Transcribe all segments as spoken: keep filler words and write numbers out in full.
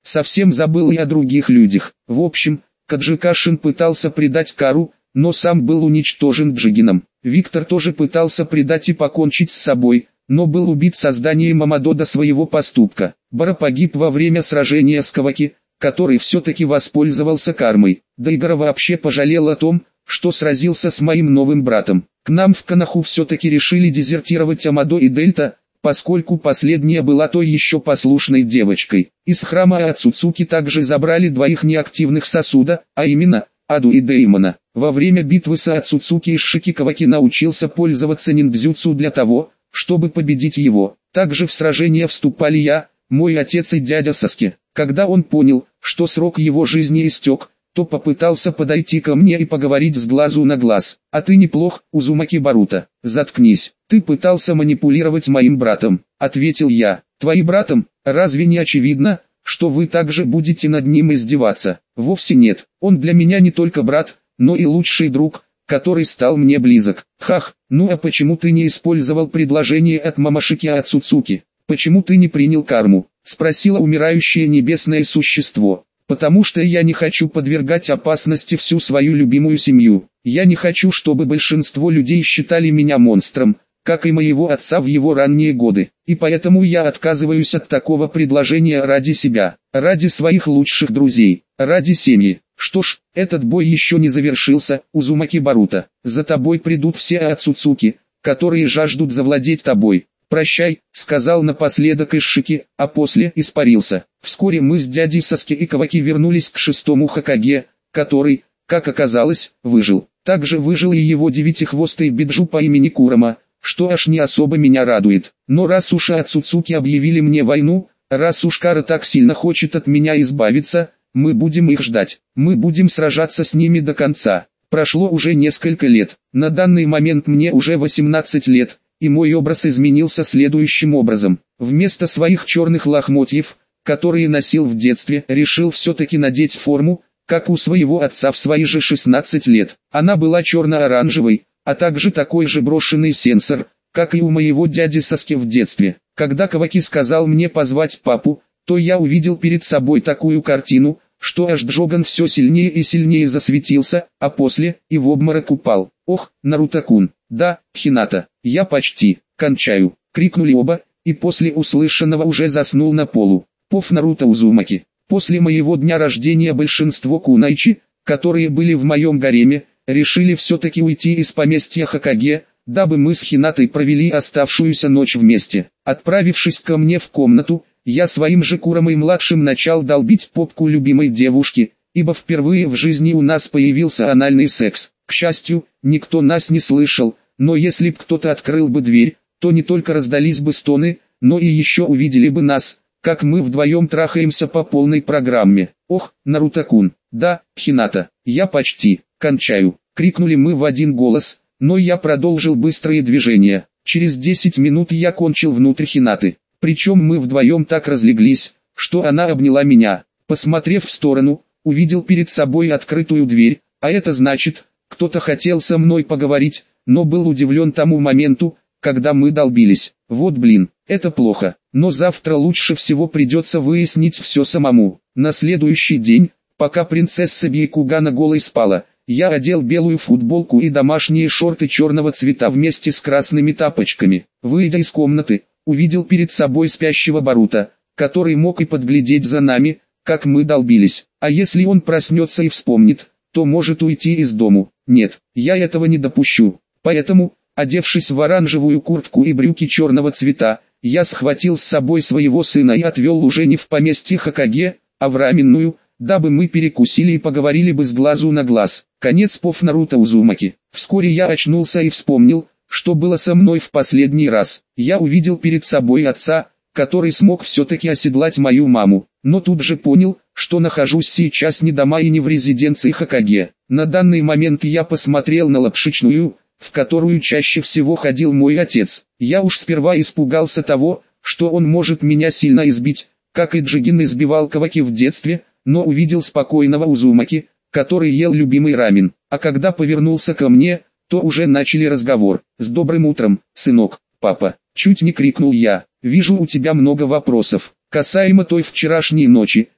совсем забыл и о других людях. В общем, Каджикашин пытался предать Кару, но сам был уничтожен Джигином. Виктор тоже пытался предать и покончить с собой, но был убит созданием Амадо до своего поступка. Бара погиб во время сражения с Каваки, который все-таки воспользовался кармой. Дайгара вообще пожалел о том, что сразился с моим новым братом. К нам в Коноху все-таки решили дезертировать Амадо и Дельта, поскольку последняя была той еще послушной девочкой. Из храма Ацуцуки также забрали двоих неактивных сосуда, а именно, Аду и Деймона. Во время битвы с Ацуцуки Ишики Каваки научился пользоваться ниндзюцу для того, чтобы победить его. Также в сражение вступали я, мой отец и дядя Саски. Когда он понял, что срок его жизни истек, то попытался подойти ко мне и поговорить с глазу на глаз. «А ты неплох, Узумаки Баруто. Заткнись. Ты пытался манипулировать моим братом», — ответил я. «Твоим братом? Разве не очевидно, что вы также будете над ним издеваться?» «Вовсе нет. Он для меня не только брат, но и лучший друг, который стал мне близок». «Хах, ну а почему ты не использовал предложение от Мамашики Ацуцуки? Почему ты не принял карму?» — спросило умирающее небесное существо. «Потому что я не хочу подвергать опасности всю свою любимую семью. Я не хочу, чтобы большинство людей считали меня монстром, как и моего отца в его ранние годы. И поэтому я отказываюсь от такого предложения ради себя, ради своих лучших друзей, ради семьи». «Что ж, этот бой еще не завершился, Узумаки Баруто. За тобой придут все Ацуцуки, которые жаждут завладеть тобой. «Прощай», — сказал напоследок Ишики, а после испарился. Вскоре мы с дядей Саски и Каваки вернулись к шестому Хокаге, который, как оказалось, выжил. Также выжил и его девятихвостый биджу по имени Курама, что аж не особо меня радует. Но раз уж Ацуцуки объявили мне войну, раз уж Кара так сильно хочет от меня избавиться, мы будем их ждать. Мы будем сражаться с ними до конца. Прошло уже несколько лет. На данный момент мне уже восемнадцать лет. И мой образ изменился следующим образом. Вместо своих черных лохмотьев, которые носил в детстве, решил все-таки надеть форму, как у своего отца в свои же шестнадцать лет. Она была черно-оранжевой, а также такой же брошенный сенсор, как и у моего дяди Саски в детстве. Когда Каваки сказал мне позвать папу, то я увидел перед собой такую картину, что аж Джоган все сильнее и сильнее засветился, а после и в обморок упал. «Ох, Наруто-кун, да, Хината, я почти, кончаю», — крикнули оба, и после услышанного уже заснул на полу. Пов Наруто Узумаки. После моего дня рождения большинство кунайчи, которые были в моем гареме, решили все-таки уйти из поместья Хокаге, дабы мы с Хинатой провели оставшуюся ночь вместе. Отправившись ко мне в комнату, я своим же Курамой-младшим начал долбить попку любимой девушки, ибо впервые в жизни у нас появился анальный секс. К счастью, никто нас не слышал, но если б кто-то открыл бы дверь, то не только раздались бы стоны, но и еще увидели бы нас, как мы вдвоем трахаемся по полной программе. «Ох, Наруто-кун, да, Хината, я почти, кончаю», — крикнули мы в один голос, но я продолжил быстрые движения. Через десять минут я кончил внутрь Хинаты, причем мы вдвоем так разлеглись, что она обняла меня. Посмотрев в сторону, увидел перед собой открытую дверь, а это значит, кто-то хотел со мной поговорить, но был удивлен тому моменту, когда мы долбились. Вот блин, это плохо, но завтра лучше всего придется выяснить все самому. На следующий день, пока принцесса Бейкугана голой спала, я одел белую футболку и домашние шорты черного цвета вместе с красными тапочками. Выйдя из комнаты, увидел перед собой спящего Баруто, который мог и подглядеть за нами, как мы долбились. А если он проснется и вспомнит, то может уйти из дому. Нет, я этого не допущу. Поэтому, одевшись в оранжевую куртку и брюки черного цвета, я схватил с собой своего сына и отвел уже не в поместье Хокаге, а в раменную, дабы мы перекусили и поговорили бы с глазу на глаз. Конец пов Наруто Узумаки. Вскоре я очнулся и вспомнил, что было со мной в последний раз. Я увидел перед собой отца, который смог все-таки оседлать мою маму, но тут же понял, что нахожусь сейчас не дома и не в резиденции Хокаге. На данный момент я посмотрел на лапшичную, в которую чаще всего ходил мой отец. Я уж сперва испугался того, что он может меня сильно избить, как и Джигин избивал Каваки в детстве, но увидел спокойного Узумаки, который ел любимый рамен. А когда повернулся ко мне, то уже начали разговор. «С добрым утром, сынок, папа!» Чуть не крикнул я. «Вижу, у тебя много вопросов. Касаемо той вчерашней ночи,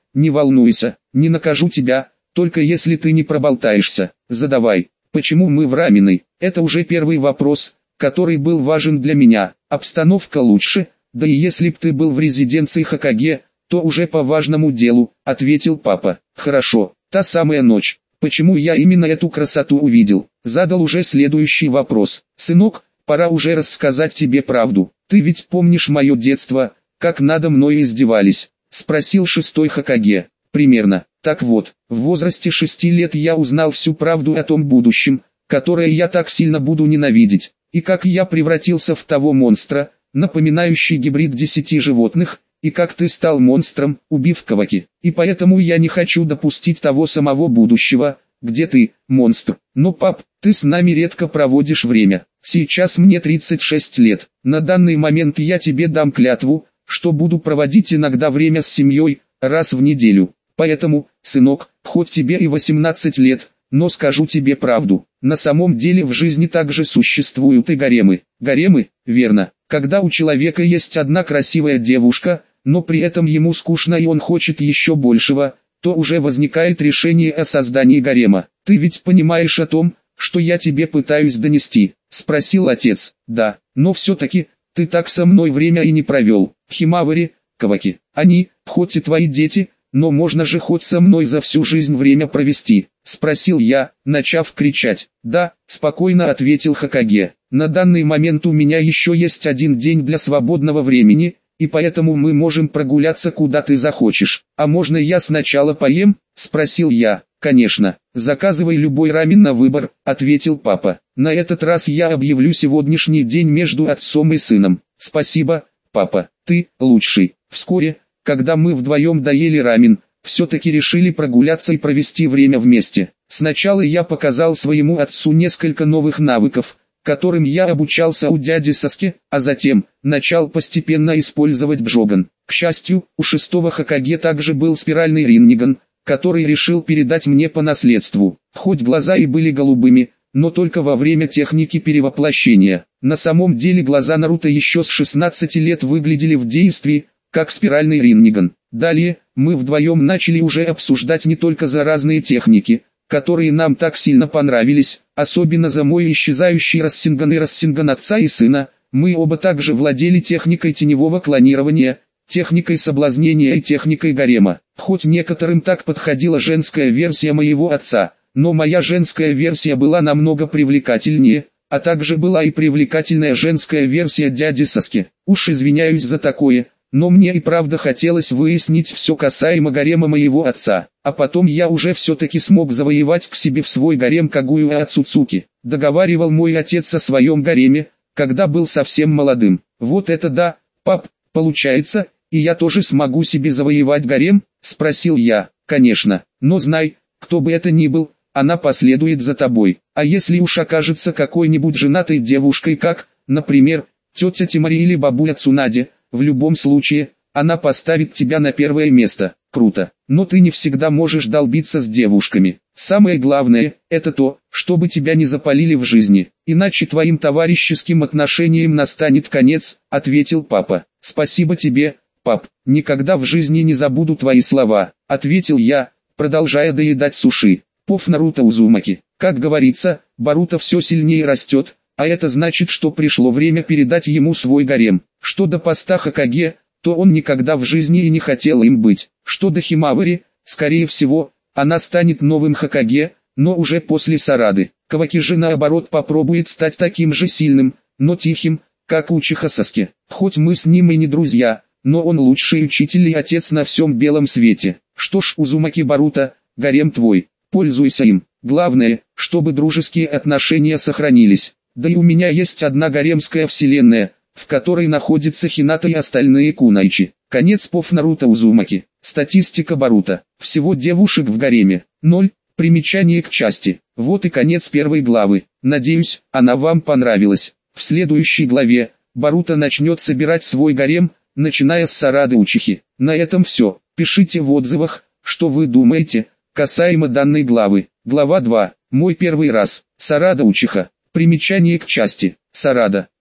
не волнуйся, не накажу тебя, только если ты не проболтаешься. Задавай, почему мы в Раминой? Это уже первый вопрос, который был важен для меня. Обстановка лучше, да и если б ты был в резиденции Хокаге, то уже по важному делу, ответил папа. Хорошо, та самая ночь. Почему я именно эту красоту увидел? Задал уже следующий вопрос. Сынок, пора уже рассказать тебе правду. Ты ведь помнишь мое детство, как надо мной издевались? Спросил шестой Хокаге. Примерно. Так вот, в возрасте шести лет я узнал всю правду о том будущем, которое я так сильно буду ненавидеть, и как я превратился в того монстра, напоминающий гибрид десяти животных, и как ты стал монстром, убив Каваки. И поэтому я не хочу допустить того самого будущего, где ты, монстр. Но пап, ты с нами редко проводишь время. Сейчас мне тридцать шесть лет. На данный момент я тебе дам клятву, что буду проводить иногда время с семьей, раз в неделю. Поэтому, сынок, хоть тебе и восемнадцать лет, но скажу тебе правду. На самом деле в жизни также существуют и гаремы. Гаремы, верно. Когда у человека есть одна красивая девушка, но при этом ему скучно и он хочет еще большего, то уже возникает решение о создании гарема. Ты ведь понимаешь о том, что я тебе пытаюсь донести? Спросил отец. Да, но все-таки, ты так со мной время и не провел. Химавари, Каваки, они, хоть и твои дети, но можно же хоть со мной за всю жизнь время провести? Спросил я, начав кричать. Да, спокойно ответил Хокаге. На данный момент у меня еще есть один день для свободного времени, и поэтому мы можем прогуляться куда ты захочешь. А можно я сначала поем? Спросил я. Конечно, заказывай любой рамен на выбор, ответил папа. На этот раз я объявлю сегодняшний день между отцом и сыном. Спасибо, папа, ты лучший. Вскоре, когда мы вдвоем доели рамен, все-таки решили прогуляться и провести время вместе. Сначала я показал своему отцу несколько новых навыков, которым я обучался у дяди Саски, а затем начал постепенно использовать Бжоган. К счастью, у шестого Хокаге также был спиральный Ринниган, который решил передать мне по наследству. Хоть глаза и были голубыми, но только во время техники перевоплощения. На самом деле глаза Наруто еще с шестнадцати лет выглядели в действии, как спиральный Ринниган. Далее, мы вдвоем начали уже обсуждать не только за разные техники, которые нам так сильно понравились, особенно за мой исчезающий Рассинган и Рассинган отца и сына. Мы оба также владели техникой теневого клонирования, техникой соблазнения и техникой гарема. Хоть некоторым так подходила женская версия моего отца, но моя женская версия была намного привлекательнее, а также была и привлекательная женская версия дяди Саски. Уж извиняюсь за такое, но мне и правда хотелось выяснить все касаемо гарема моего отца, а потом я уже все-таки смог завоевать к себе в свой гарем Кагуя Ацуцуки. Договаривал мой отец о своем гареме, когда был совсем молодым. Вот это да, пап, получается, и я тоже смогу себе завоевать гарем? Спросил я. Конечно, но знай, кто бы это ни был, она последует за тобой. А если уж окажется какой-нибудь женатой девушкой, как, например, тетя Тимари или бабуля Цунаде, в любом случае, она поставит тебя на первое место. Круто. Но ты не всегда можешь долбиться с девушками. Самое главное, это то, чтобы тебя не запалили в жизни. Иначе твоим товарищеским отношениям настанет конец, ответил папа. Спасибо тебе, пап. Никогда в жизни не забуду твои слова, ответил я, продолжая доедать суши. Пов Наруто Узумаки. Как говорится, Боруто все сильнее растет, а это значит, что пришло время передать ему свой гарем. Что до поста Хокаге, то он никогда в жизни и не хотел им быть. Что до Химавари, скорее всего, она станет новым Хокаге, но уже после Сарады. Каваки же наоборот попробует стать таким же сильным, но тихим, как Учиха Саски. Хоть мы с ним и не друзья, но он лучший учитель и отец на всем белом свете. Что ж, Узумаки Боруто, гарем твой, пользуйся им. Главное, чтобы дружеские отношения сохранились. Да и у меня есть одна гаремская вселенная, в которой находится Хината и остальные кунайчи. Конец пов Наруто Узумаки. Статистика Боруто. Всего девушек в гареме. ноль. Примечание к части. Вот и конец первой главы. Надеюсь, она вам понравилась. В следующей главе, Боруто начнет собирать свой гарем, начиная с Сарады Учихи. На этом все. Пишите в отзывах, что вы думаете, касаемо данной главы. Глава два. Мой первый раз. Сарада Учиха. Примечание к части. Сарада.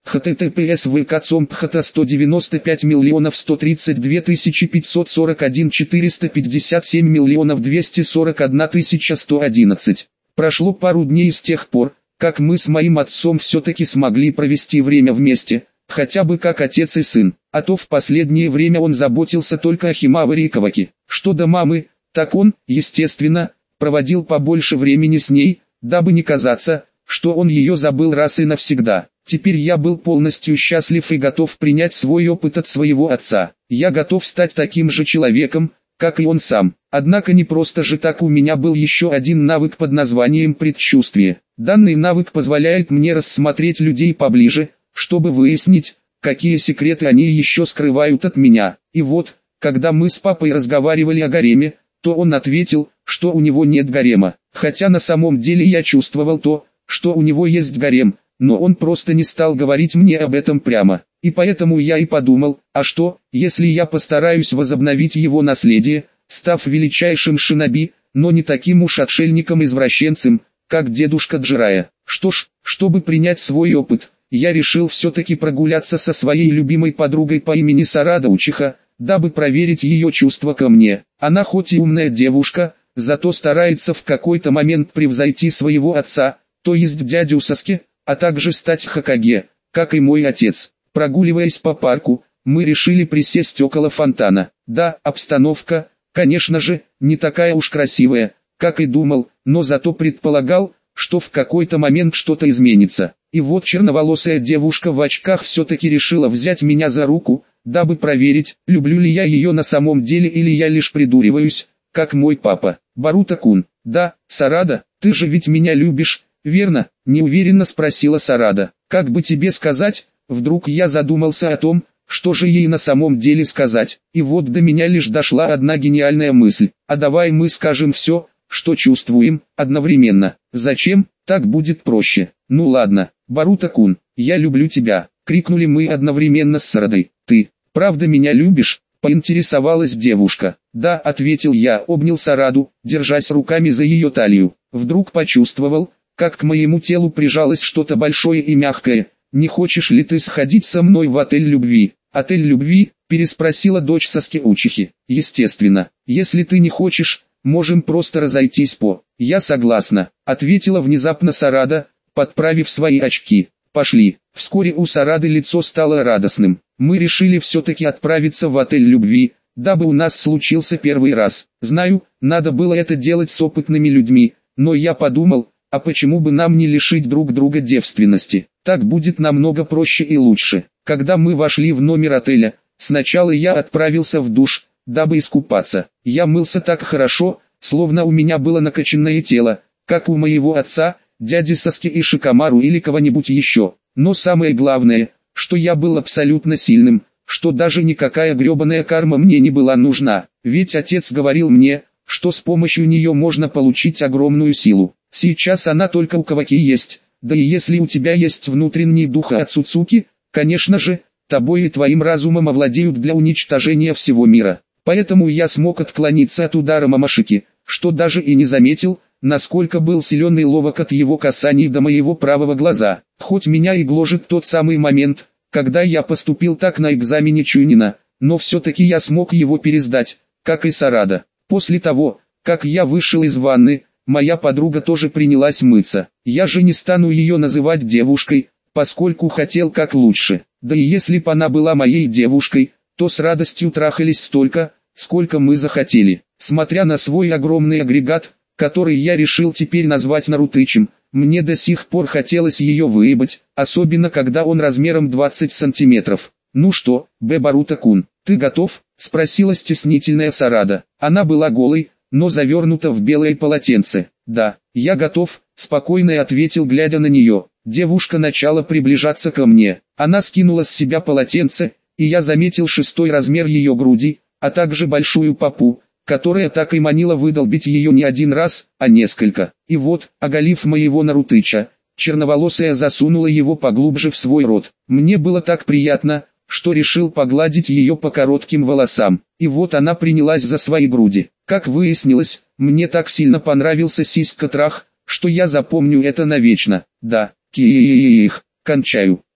https vk.com.pht сто девяносто пять миллионов сто тридцать две тысячи пятьсот сорок один четыреста пятьдесят семь миллионов двести сорок одна тысяча сто одиннадцать. Прошло пару дней с тех пор, как мы с моим отцом все-таки смогли провести время вместе, хотя бы как отец и сын, а то в последнее время он заботился только о Химаваре и Каваке. Что до мамы, так он, естественно, проводил побольше времени с ней, дабы не казаться, что он ее забыл раз и навсегда. Теперь я был полностью счастлив и готов принять свой опыт от своего отца. Я готов стать таким же человеком, как и он сам. Однако не просто же так, у меня был еще один навык под названием предчувствие. Данный навык позволяет мне рассмотреть людей поближе, чтобы выяснить, какие секреты они еще скрывают от меня. И вот, когда мы с папой разговаривали о гареме, то он ответил, что у него нет гарема. Хотя на самом деле я чувствовал то, что у него есть гарем, но он просто не стал говорить мне об этом прямо. И поэтому я и подумал, а что, если я постараюсь возобновить его наследие, став величайшим шиноби, но не таким уж отшельником-извращенцем, как дедушка Джирая. Что ж, чтобы принять свой опыт, я решил все-таки прогуляться со своей любимой подругой по имени Сарада Учиха, дабы проверить ее чувства ко мне. Она хоть и умная девушка, зато старается в какой-то момент превзойти своего отца, то есть дядю Саски, а также стать Хокаге, как и мой отец. Прогуливаясь по парку, мы решили присесть около фонтана. Да, обстановка, конечно же, не такая уж красивая, как и думал, но зато предполагал, что в какой-то момент что-то изменится. И вот черноволосая девушка в очках все-таки решила взять меня за руку, дабы проверить, люблю ли я ее на самом деле или я лишь придуриваюсь, как мой папа. Боруто-кун, да, Сарада, ты же ведь меня любишь, верно? Неуверенно спросила Сарада. Как бы тебе сказать? Вдруг я задумался о том, что же ей на самом деле сказать. И вот до меня лишь дошла одна гениальная мысль. А давай мы скажем все, что чувствуем, одновременно. Зачем? Так будет проще. Ну ладно, Боруто-кун, я люблю тебя. Крикнули мы одновременно с Сарадой. Ты, правда меня любишь? Поинтересовалась девушка. Да, ответил я, обнял Сараду, держась руками за ее талию. Вдруг почувствовал, как к моему телу прижалось что-то большое и мягкое. Не хочешь ли ты сходить со мной в отель любви? Отель любви? Переспросила дочь Саски Учихи. Естественно, если ты не хочешь, можем просто разойтись по. Я согласна, ответила внезапно Сарада, подправив свои очки. Пошли. Вскоре у Сарады лицо стало радостным. Мы решили все-таки отправиться в отель любви, дабы у нас случился первый раз. Знаю, надо было это делать с опытными людьми, но я подумал, а почему бы нам не лишить друг друга девственности? Так будет намного проще и лучше. Когда мы вошли в номер отеля, сначала я отправился в душ, дабы искупаться. Я мылся так хорошо, словно у меня было накачанное тело, как у моего отца, дяди Саски и Шикамару или кого-нибудь еще. Но самое главное, что я был абсолютно сильным, что даже никакая гребаная карма мне не была нужна. Ведь отец говорил мне, что с помощью нее можно получить огромную силу. Сейчас она только у Каваки есть, да и если у тебя есть внутренний дух Ацуцуки, конечно же, тобой и твоим разумом овладеют для уничтожения всего мира. Поэтому я смог отклониться от удара Мамашики, что даже и не заметил, насколько был силен и ловок от его касаний до моего правого глаза. Хоть меня и гложет тот самый момент, когда я поступил так на экзамене Чунина, но все-таки я смог его пересдать, как и Сарада. После того, как я вышел из ванны, моя подруга тоже принялась мыться. Я же не стану ее называть девушкой, поскольку хотел как лучше. Да и если бы она была моей девушкой, то с радостью трахались столько, сколько мы захотели. Смотря на свой огромный агрегат, который я решил теперь назвать Нарутычем, мне до сих пор хотелось ее выебать, особенно когда он размером двадцать сантиметров. «Ну что, Б. Боруто-кун, ты готов?» — спросила стеснительная Сарада. Она была голой, но завернута в белое полотенце. «Да, я готов», — спокойно ответил, глядя на нее. Девушка начала приближаться ко мне. Она скинула с себя полотенце, и я заметил шестой размер ее груди, а также большую попу, которая так и манила выдолбить ее не один раз, а несколько. И вот, оголив моего Нарутыча, черноволосая засунула его поглубже в свой рот. Мне было так приятно, что решил погладить ее по коротким волосам. И вот она принялась за свои груди. Как выяснилось, мне так сильно понравился сиська-трах, что я запомню это навечно. Да, киих, кончаю.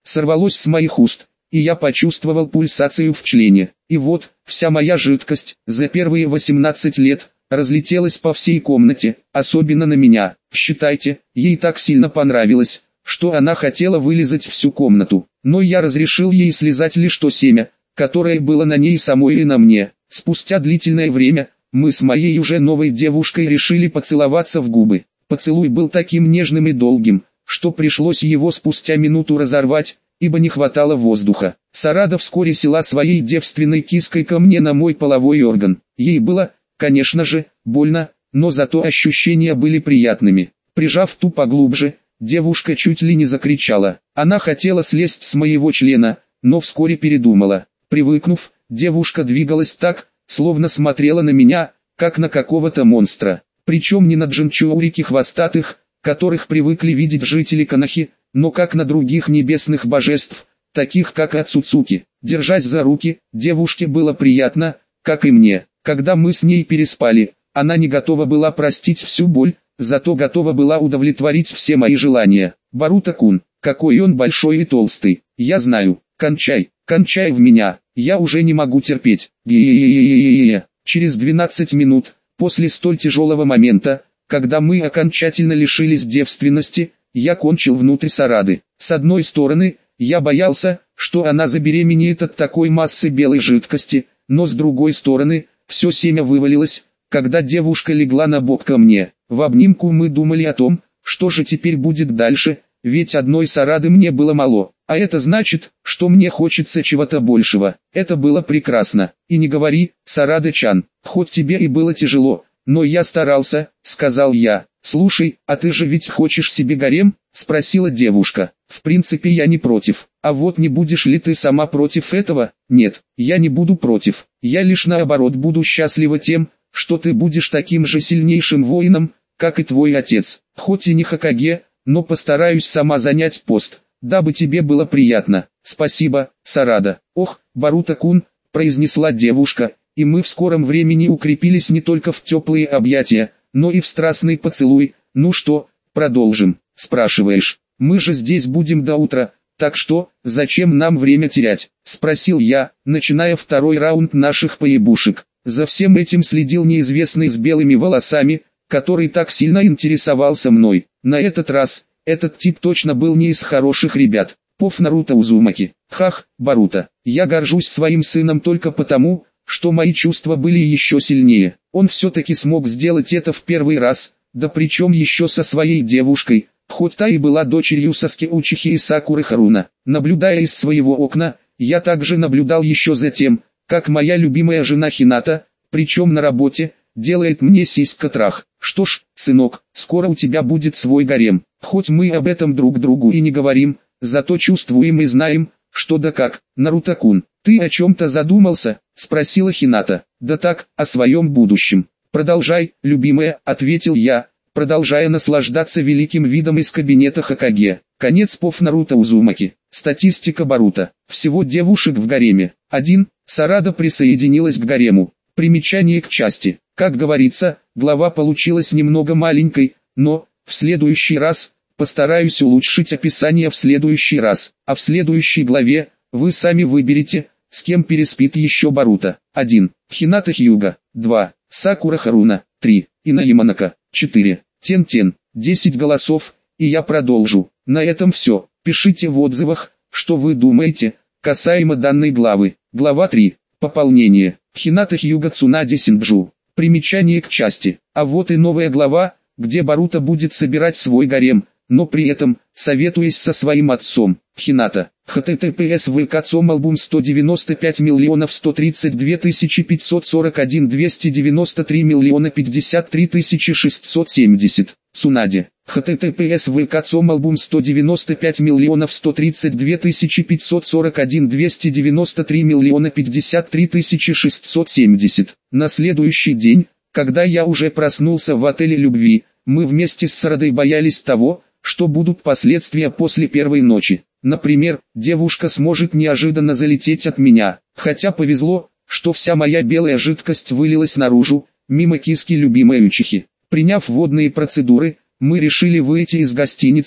сорвалось с моих уст, и я почувствовал пульсацию в члене. И вот, вся моя жидкость, за первые восемнадцать лет, разлетелась по всей комнате, особенно на меня. Считайте, ей так сильно понравилось, что она хотела вылизать всю комнату. Но я разрешил ей слезать лишь то семя, которое было на ней самой и на мне. Спустя длительное время, мы с моей уже новой девушкой решили поцеловаться в губы. Поцелуй был таким нежным и долгим, что пришлось его спустя минуту разорвать, ибо не хватало воздуха. Сарада вскоре села своей девственной киской ко мне на мой половой орган. Ей было, конечно же, больно, но зато ощущения были приятными. Прижав ту поглубже, девушка чуть ли не закричала. Она хотела слезть с моего члена, но вскоре передумала. Привыкнув, девушка двигалась так, словно смотрела на меня, как на какого-то монстра. Причем не на джинчурики хвостатых, которых привыкли видеть жители Конохи, но как на других небесных божеств, таких как Ацуцуки. Держась за руки, девушке было приятно, как и мне. Когда мы с ней переспали, она не готова была простить всю боль, зато готова была удовлетворить все мои желания. Боруто-кун, какой он большой и толстый, я знаю, кончай, кончай в меня, я уже не могу терпеть. Ге-ге-ге-ге-ге-ге. Через двенадцать минут, после столь тяжелого момента, когда мы окончательно лишились девственности, я кончил внутрь Сарады. С одной стороны, я боялся, что она забеременеет от такой массы белой жидкости, но с другой стороны, все семя вывалилось, когда девушка легла на бок ко мне. В обнимку мы думали о том, что же теперь будет дальше, ведь одной Сарады мне было мало, а это значит, что мне хочется чего-то большего. Это было прекрасно. И не говори, Сарада-чан, хоть тебе и было тяжело, но я старался, сказал я. Слушай, а ты же ведь хочешь себе гарем? Спросила девушка. В принципе я не против. А вот не будешь ли ты сама против этого? Нет, я не буду против. Я лишь наоборот буду счастлива тем, что ты будешь таким же сильнейшим воином, как и твой отец. Хоть и не Хокаге, но постараюсь сама занять пост, дабы тебе было приятно. Спасибо, Сарада. Ох, Боруто-кун, произнесла девушка, и мы в скором времени укрепились не только в теплые объятия, но и в страстный поцелуй. Ну что, продолжим, спрашиваешь? Мы же здесь будем до утра, так что, зачем нам время терять? Спросил я, начиная второй раунд наших поебушек. За всем этим следил неизвестный с белыми волосами, который так сильно интересовался мной. На этот раз, этот тип точно был не из хороших ребят. Пов Наруто Узумаки. Хах, Боруто. Я горжусь своим сыном только потому, что мои чувства были еще сильнее. Он все-таки смог сделать это в первый раз, да причем еще со своей девушкой, хоть та и была дочерью Саски Учихи и Сакуры Харуна. Наблюдая из своего окна, я также наблюдал еще за тем, как моя любимая жена Хината, причем на работе, делает мне сиська-трах. Что ж, сынок, скоро у тебя будет свой гарем. Хоть мы об этом друг другу и не говорим, зато чувствуем и знаем, что да как. Наруто-кун, ты о чем-то задумался? Спросила Хината. Да так, о своем будущем. Продолжай, любимая, ответил я, продолжая наслаждаться великим видом из кабинета Хокаге. Конец Пов Наруто Узумаки. Статистика Боруто. Всего девушек в гареме. один. Сарада присоединилась к гарему. Примечание к части. Как говорится, глава получилась немного маленькой, но, в следующий раз, постараюсь улучшить описание в следующий раз. А в следующей главе, вы сами выберете, с кем переспит еще Боруто. один. Хината Хьюга. два. Сакура Харуна. три. Ина Яманака. четыре. Тен-Тен. десять голосов, и я продолжу. На этом все. Пишите в отзывах, что вы думаете, касаемо данной главы. Глава три. Пополнение. Хината Хьюга Цунаде Синджу. Примечание к части. А вот и новая глава, где Боруто будет собирать свой гарем, но при этом, советуясь со своим отцом. Хината. https vk.com альбом сто девяносто пять миллионов сто тридцать две тысячи пятьсот сорок один двести девяносто три миллиона пятьдесят три тысячи шестьсот семьдесят. Цунаде. https vk.com альбом сто девяносто пять миллионов сто тридцать две тысячи пятьсот сорок один двести девяносто три миллиона пятьдесят три тысячи шестьсот семьдесят. На следующий день, когда я уже проснулся в отеле любви, мы вместе с Сарадой боялись того, что будут последствия после первой ночи. Например, девушка сможет неожиданно залететь от меня, хотя повезло, что вся моя белая жидкость вылилась наружу, мимо киски любимой Учихи. Приняв водные процедуры, мы решили выйти из гостиницы,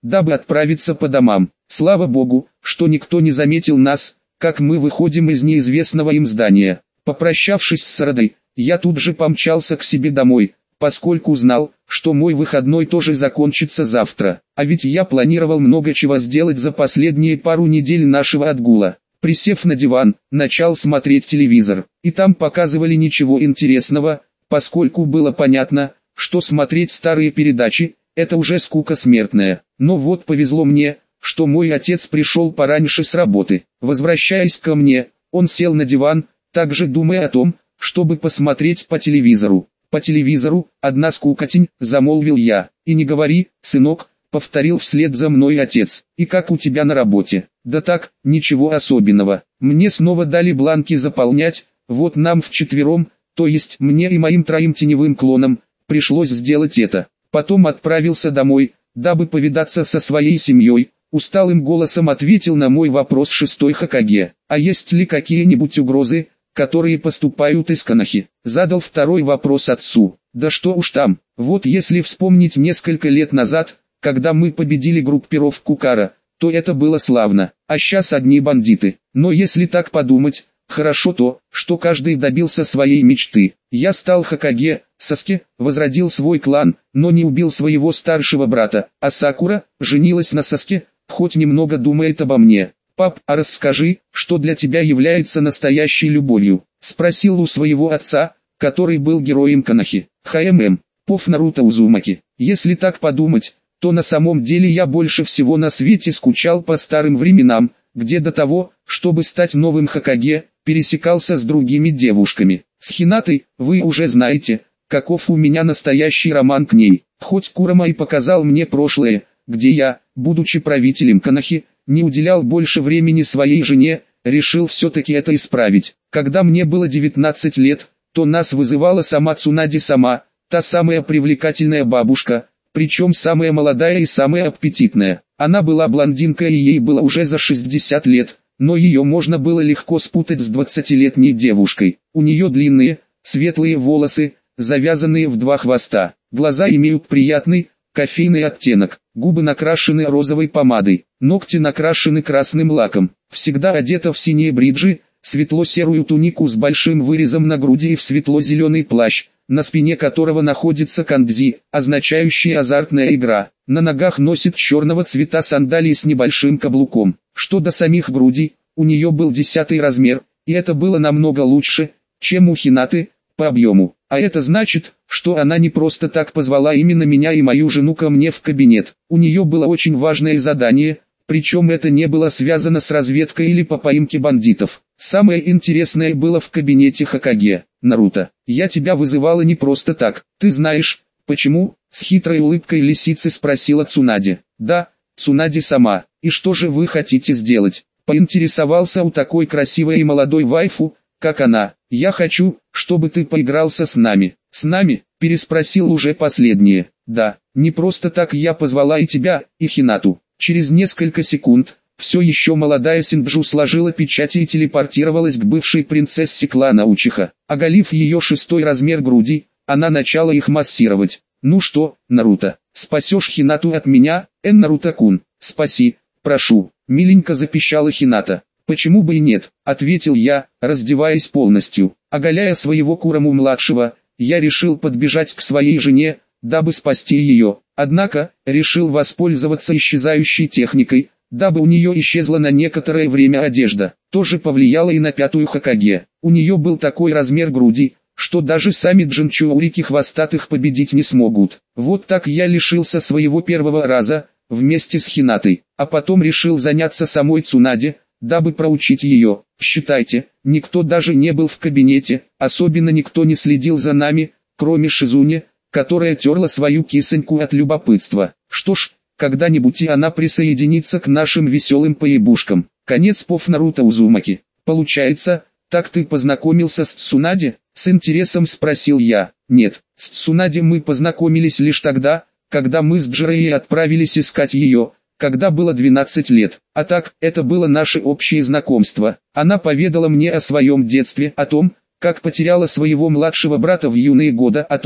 дабы отправиться по домам. Слава Богу, что никто не заметил нас, как мы выходим из неизвестного им здания. Попрощавшись с Радой, я тут же помчался к себе домой, поскольку знал, что мой выходной тоже закончится завтра. А ведь я планировал много чего сделать за последние пару недель нашего отгула. Присев на диван, начал смотреть телевизор, и там показывали ничего интересного, поскольку было понятно, что смотреть старые передачи – это уже скука смертная. Но вот повезло мне, что мой отец пришел пораньше с работы. Возвращаясь ко мне, он сел на диван, также думая о том, чтобы посмотреть по телевизору. «По телевизору, одна скукотень», – замолвил я. «И не говори, сынок», – повторил вслед за мной отец. «И как у тебя на работе?» «Да так, ничего особенного. Мне снова дали бланки заполнять, вот нам вчетвером, то есть мне и моим троим теневым клонам, пришлось сделать это. Потом отправился домой, дабы повидаться со своей семьей». Усталым голосом ответил на мой вопрос шестой Хокаге. «А есть ли какие-нибудь угрозы, которые поступают из Конохи?» Задал второй вопрос отцу. «Да что уж там, вот если вспомнить несколько лет назад, когда мы победили группировку Кара, то это было славно, а сейчас одни бандиты. Но если так подумать, хорошо то, что каждый добился своей мечты. Я стал Хокаге, Саске, возродил свой клан, но не убил своего старшего брата, а Сакура женилась на Саске, хоть немного думает обо мне. «Пап, а расскажи, что для тебя является настоящей любовью?» — спросил у своего отца, который был героем Конохи. «ХММ, Пов Наруто Узумаки. Если так подумать, то на самом деле я больше всего на свете скучал по старым временам, где до того, чтобы стать новым Хокаге, пересекался с другими девушками. С Хинатой, вы уже знаете, каков у меня настоящий роман к ней. Хоть Курама и показал мне прошлое, где я, будучи правителем Конохи, не уделял больше времени своей жене, решил все-таки это исправить. Когда мне было девятнадцать лет, то нас вызывала сама Цунади-сама, та самая привлекательная бабушка, причем самая молодая и самая аппетитная. Она была блондинкой и ей было уже за шестьдесят лет, но ее можно было легко спутать с двадцатилетней девушкой. У нее длинные, светлые волосы, завязанные в два хвоста, глаза имеют приятный, кофейный оттенок, губы накрашены розовой помадой, ногти накрашены красным лаком, всегда одета в синие бриджи, светло-серую тунику с большим вырезом на груди и в светло-зеленый плащ, на спине которого находится кандзи, означающий азартная игра. На ногах носит черного цвета сандалии с небольшим каблуком. Что до самих грудей, у нее был десятый размер, и это было намного лучше, чем у Хинаты, по объему. А это значит, что она не просто так позвала именно меня и мою жену ко мне в кабинет. У нее было очень важное задание, причем это не было связано с разведкой или по поимке бандитов. Самое интересное было в кабинете Хокаге. «Наруто, я тебя вызывала не просто так. Ты знаешь, почему?» — с хитрой улыбкой лисицы спросила Цунади. «Да, Цунади сама. И что же вы хотите сделать?» — поинтересовался у такой красивой и молодой вайфу, как она. «Я хочу, чтобы ты поигрался с нами». «С нами?» – переспросил уже последнее. «Да, не просто так я позвала и тебя, и Хинату». Через несколько секунд, все еще молодая Синджу сложила печати и телепортировалась к бывшей принцессе клана Учиха. Оголив ее шестой размер груди, она начала их массировать. «Ну что, Наруто, спасешь Хинату от меня, Эн Наруто-кун?» «Спаси, прошу», – миленько запищала Хината. «Почему бы и нет?» – ответил я, раздеваясь полностью. Оголяя своего Кураму-младшего, я решил подбежать к своей жене, дабы спасти ее. Однако, решил воспользоваться исчезающей техникой, дабы у нее исчезла на некоторое время одежда. Тоже повлияло и на пятую Хокаге. У нее был такой размер груди, что даже сами джинчурики хвостатых победить не смогут. Вот так я лишился своего первого раза, вместе с Хинатой, а потом решил заняться самой Цунади, дабы проучить ее. Считайте, никто даже не был в кабинете, особенно никто не следил за нами, кроме Шизуни, которая терла свою кисоньку от любопытства. Что ж, когда-нибудь и она присоединится к нашим веселым поебушкам. Конец Пов Наруто Узумаки. Получается, так ты познакомился с Цунади? С интересом спросил я. Нет, с Цунади мы познакомились лишь тогда, когда мы с Джиреей отправились искать ее, когда было двенадцать лет. А так, это было наше общее знакомство. Она поведала мне о своем детстве, о том, как потеряла своего младшего брата в юные годы, о том,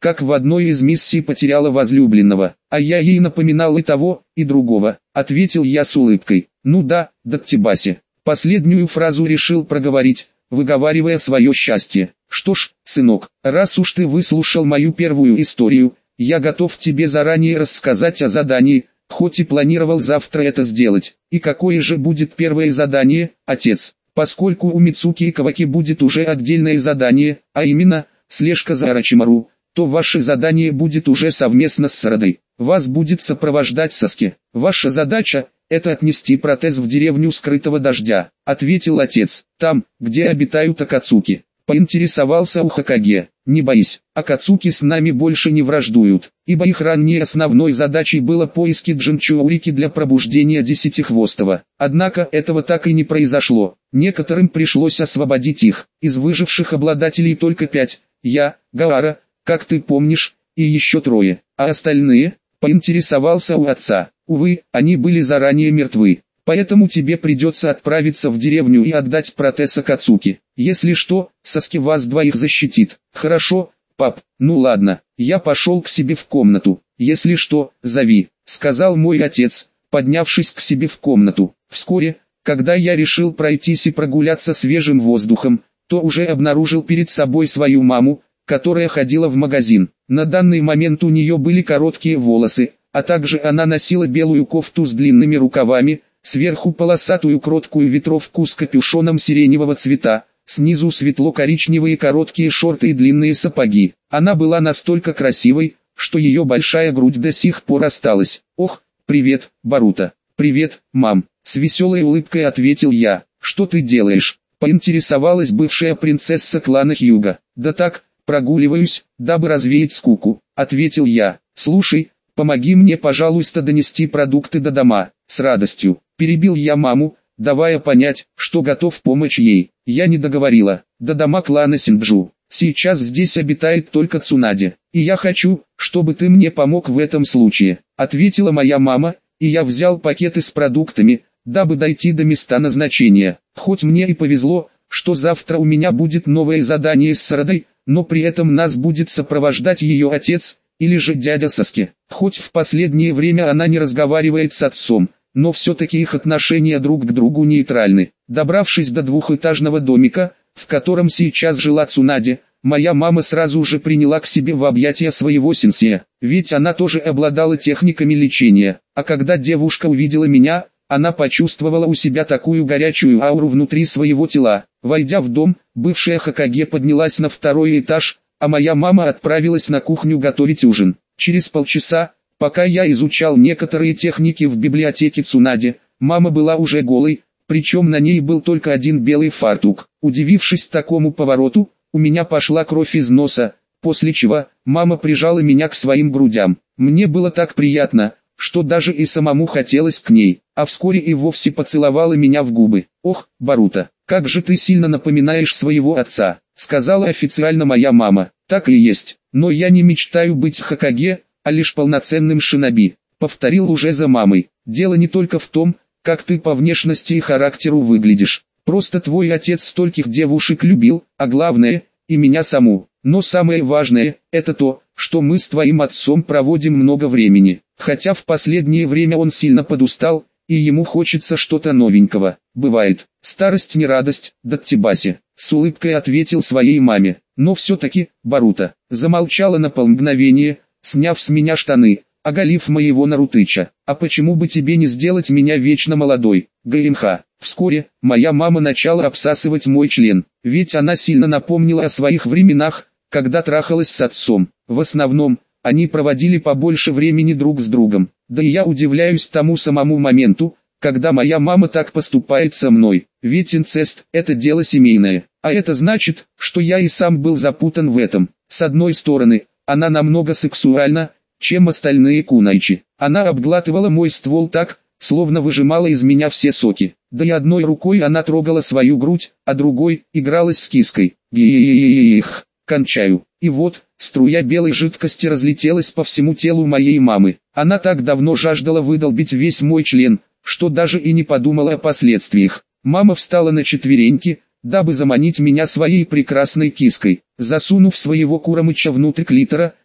как в одной из миссий потеряла возлюбленного, а я ей напоминал и того, и другого, ответил я с улыбкой. Ну да, Даттибаси. Последнюю фразу решил проговорить, выговаривая свое счастье. Что ж, сынок, раз уж ты выслушал мою первую историю, я готов тебе заранее рассказать о задании, хоть и планировал завтра это сделать. И какое же будет первое задание, отец? Поскольку у Мицуки и Каваки будет уже отдельное задание, а именно, слежка за Орочимару, то ваше задание будет уже совместно с Сарадой. Вас будет сопровождать Саски. Ваша задача – это отнести протез в деревню скрытого дождя, ответил отец. Там, где обитают Акацуки. Поинтересовался у Хокаге. Не боись, Акацуки с нами больше не враждуют, ибо их ранней основной задачей было поиски Джинчуурики для пробуждения Десятихвостого. Однако этого так и не произошло. Некоторым пришлось освободить их. Из выживших обладателей только пять. Я, Гаара, как ты помнишь, и еще трое. А остальные? Поинтересовался у отца. Увы, они были заранее мертвы. Поэтому тебе придется отправиться в деревню и отдать протез Акацуки. Если что, Саски вас двоих защитит. Хорошо, пап, ну ладно, я пошел к себе в комнату. Если что, зови, сказал мой отец, поднявшись к себе в комнату. Вскоре, когда я решил пройтись и прогуляться свежим воздухом, то уже обнаружил перед собой свою маму, которая ходила в магазин. На данный момент у нее были короткие волосы, а также она носила белую кофту с длинными рукавами, сверху полосатую короткую ветровку с капюшоном сиреневого цвета, снизу светло-коричневые короткие шорты и длинные сапоги. Она была настолько красивой, что ее большая грудь до сих пор осталась. «Ох, привет, Боруто!» «Привет, мам!» С веселой улыбкой ответил я. «Что ты делаешь?» Поинтересовалась бывшая принцесса клана Хьюга. «Да так, прогуливаюсь, дабы развеять скуку», ответил я. «Слушай, помоги мне, пожалуйста, донести продукты до дома». С радостью перебил я маму, давая понять, что готов помочь ей. Я не договорила. До дома клана Синджу. Сейчас здесь обитает только Цунаде, и я хочу, чтобы ты мне помог в этом случае, ответила моя мама, и я взял пакеты с продуктами, дабы дойти до места назначения. Хоть мне и повезло, что завтра у меня будет новое задание с Сарадой, но при этом нас будет сопровождать ее отец, или же дядя Саски. Хоть в последнее время она не разговаривает с отцом, но все-таки их отношения друг к другу нейтральны. Добравшись до двухэтажного домика, в котором сейчас жила Цунаде, моя мама сразу же приняла к себе в объятия своего сенсея, ведь она тоже обладала техниками лечения. А когда девушка увидела меня, она почувствовала у себя такую горячую ауру внутри своего тела. Войдя в дом, бывшая Хокаге поднялась на второй этаж, а моя мама отправилась на кухню готовить ужин. Через полчаса, пока я изучал некоторые техники в библиотеке Цунаде, мама была уже голой, причем на ней был только один белый фартук. Удивившись такому повороту, у меня пошла кровь из носа, после чего мама прижала меня к своим грудям. Мне было так приятно, что даже и самому хотелось к ней, а вскоре и вовсе поцеловала меня в губы. «Ох, Боруто, как же ты сильно напоминаешь своего отца», сказала официально моя мама. «Так и есть, но я не мечтаю быть Хокаге, а лишь полноценным шиноби», повторил уже за мамой. «Дело не только в том, как ты по внешности и характеру выглядишь. Просто твой отец стольких девушек любил, а главное, и меня саму. Но самое важное, это то, что мы с твоим отцом проводим много времени. Хотя в последнее время он сильно подустал, и ему хочется что-то новенького. Бывает, старость не радость, Даттибаси», с улыбкой ответил своей маме. «Но все-таки, Боруто», замолчала на полмгновения, сняв с меня штаны, оголив моего Нарутыча. «А почему бы тебе не сделать меня вечно молодой, ГМХ?» Вскоре, моя мама начала обсасывать мой член, ведь она сильно напомнила о своих временах, когда трахалась с отцом. В основном, они проводили побольше времени друг с другом. Да и я удивляюсь тому самому моменту, когда моя мама так поступает со мной. Ведь инцест – это дело семейное. А это значит, что я и сам был запутан в этом. С одной стороны, она намного сексуальна, чем остальные кунайчи. Она обглатывала мой ствол так, словно выжимала из меня все соки. Да и одной рукой она трогала свою грудь, а другой игралась с киской. Геееееех, кончаю. И вот, струя белой жидкости разлетелась по всему телу моей мамы. Она так давно жаждала выдолбить весь мой член, что даже и не подумала о последствиях. Мама встала на четвереньки, дабы заманить меня своей прекрасной киской. Засунув своего Куромыча внутрь клитора,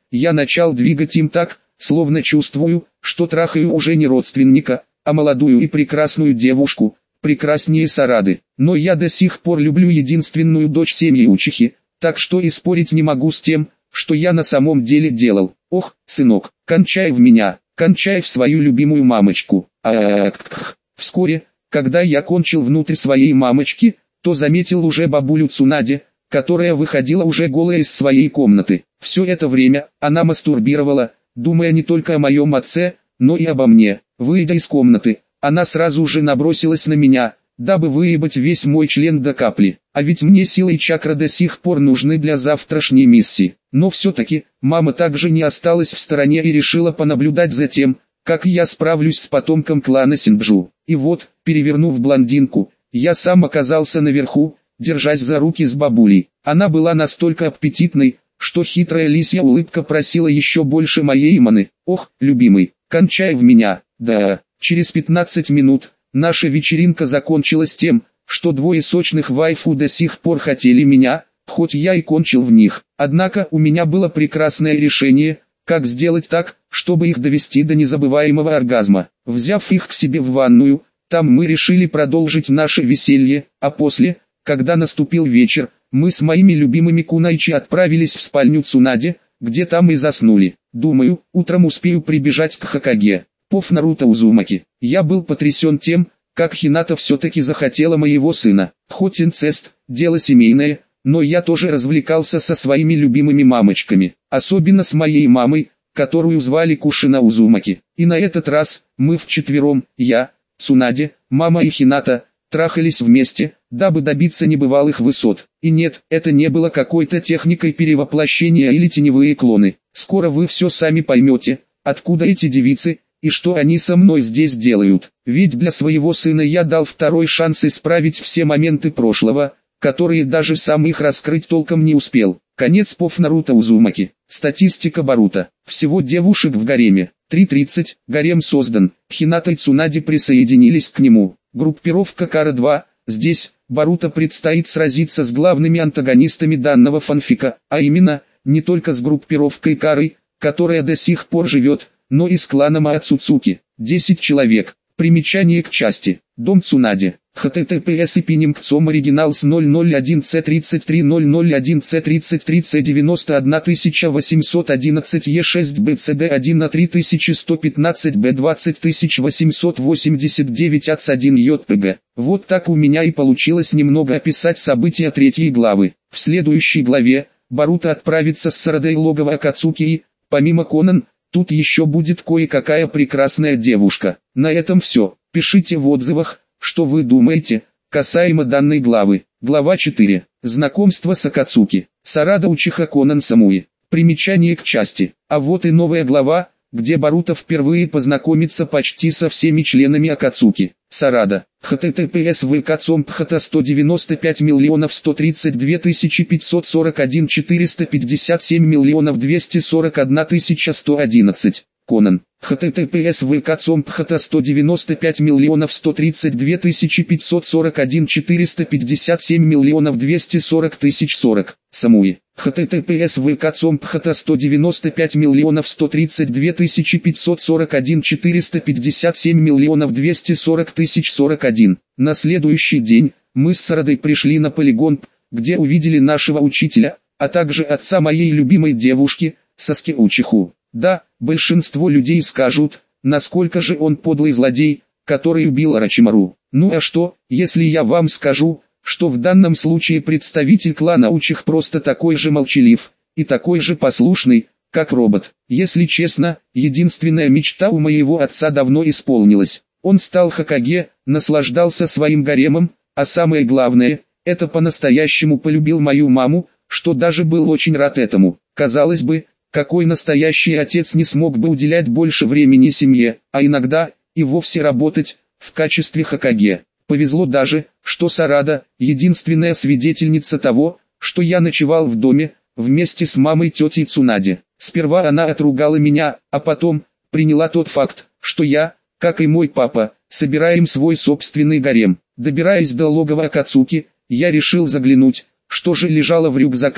я начал двигать им так, словно чувствую, что трахаю уже не родственника, а молодую и прекрасную девушку, прекраснее Сарады. Но я до сих пор люблю единственную дочь семьи Учихи, так что и спорить не могу с тем, что я на самом деле делал. Ох, сынок, кончай в меня, кончай в свою любимую мамочку. А Вскоре, когда я кончил внутрь своей мамочки, то заметил уже бабулю Цунаде, которая выходила уже голая из своей комнаты. Все это время она мастурбировала, думая не только о моем отце, но и обо мне. Выйдя из комнаты, она сразу же набросилась на меня, дабы выебать весь мой член до капли. А ведь мне силы и чакра до сих пор нужны для завтрашней миссии. Но все-таки, мама также не осталась в стороне и решила понаблюдать за тем, как я справлюсь с потомком клана Синджу. И вот, перевернув блондинку, я сам оказался наверху, держась за руки с бабулей. Она была настолько аппетитной, что хитрая лисья улыбка просила еще больше моей маны. Ох, любимый, кончай в меня. Да, через пятнадцать минут, наша вечеринка закончилась тем, что двое сочных вайфу до сих пор хотели меня, хоть я и кончил в них. Однако у меня было прекрасное решение, как сделать так, чтобы их довести до незабываемого оргазма. Взяв их к себе в ванную, там мы решили продолжить наше веселье, а после, когда наступил вечер, мы с моими любимыми кунайчи отправились в спальню Цунаде, где там и заснули. Думаю, утром успею прибежать к Хокаге. Пов Наруто Узумаки. Я был потрясен тем, как Хината все-таки захотела моего сына. Хоть инцест, дело семейное, но я тоже развлекался со своими любимыми мамочками. Особенно с моей мамой, которую звали Кушина Узумаки. И на этот раз, мы вчетвером, я, Цунаде, мама и Хината, трахались вместе, дабы добиться небывалых высот. И нет, это не было какой-то техникой перевоплощения или теневые клоны. Скоро вы все сами поймете, откуда эти девицы, и что они со мной здесь делают. Ведь для своего сына я дал второй шанс исправить все моменты прошлого, которые даже сам их раскрыть толком не успел. Конец Пов Наруто Узумаки. Статистика Боруто. Всего девушек в гареме. три тридцать. Гарем создан. Хината и Цунаде присоединились к нему. Группировка Кара два. Здесь, Боруто предстоит сразиться с главными антагонистами данного фанфика, а именно, не только с группировкой Кары, которая до сих пор живет, но и с кланом Ацуцуки. десять человек. Примечание к части. Дом Цунаде. https ипинимкцом оригиналс ноль ноль один цэ тридцать три ноль ноль один цэ тридцать три цэ девяносто один восемьсот одиннадцать е шесть бэ цэ дэ один на три тысячи сто пятнадцать бэ двадцать тысяч восемьсот восемьдесят девять ац один йэ пэ гэ. Вот так у меня и получилось немного описать события третьей главы. В следующей главе, Боруто отправится с Сарадой в логово Акацуки и, помимо Конан, тут еще будет кое-какая прекрасная девушка. На этом все. Пишите в отзывах, что вы думаете, касаемо данной главы. Глава четыре. Знакомство с Акацуки. Сарада Учиха Конан Самуи. Примечание к части. А вот и новая глава, где Боруто впервые познакомится почти со всеми членами Акацуки. Сарада. https вкцомпхата сто девяносто пять миллионов сто тридцать две тысячи пятьсот сорок один четыреста пятьдесят семь миллионов двести сорок одна тысяча сто одиннадцать. Конан. https вкцомпхата сто девяносто пять миллионов сто тридцать две тысячи пятьсот сорок один четыреста пятьдесят семь миллионов двести сорок тысяч сорок. Самуи. https вкцомпхата сто девяносто пять миллионов сто тридцать две тысячи пятьсот сорок один четыреста пятьдесят семь миллионов двести сорок тысяч сорок один. На следующий день, мы с Сарадой пришли на полигон, где увидели нашего учителя, а также отца моей любимой девушки, Саски Учиху. Да, большинство людей скажут, насколько же он подлый злодей, который убил Орочимару. Ну а что, если я вам скажу, что в данном случае представитель клана Учих просто такой же молчалив, и такой же послушный, как робот. Если честно, единственная мечта у моего отца давно исполнилась. Он стал Хокаге, наслаждался своим гаремом, а самое главное, это по-настоящему полюбил мою маму, что даже был очень рад этому. Казалось бы, какой настоящий отец не смог бы уделять больше времени семье, а иногда и вовсе работать в качестве Хокаге. Повезло даже, что Сарада – единственная свидетельница того, что я ночевал в доме, вместе с мамой тетей Цунаде. Сперва она отругала меня, а потом приняла тот факт, что я, как и мой папа, собираем свой собственный гарем. Добираясь до логова Акацуки, я решил заглянуть, что же лежало в рюкзаках,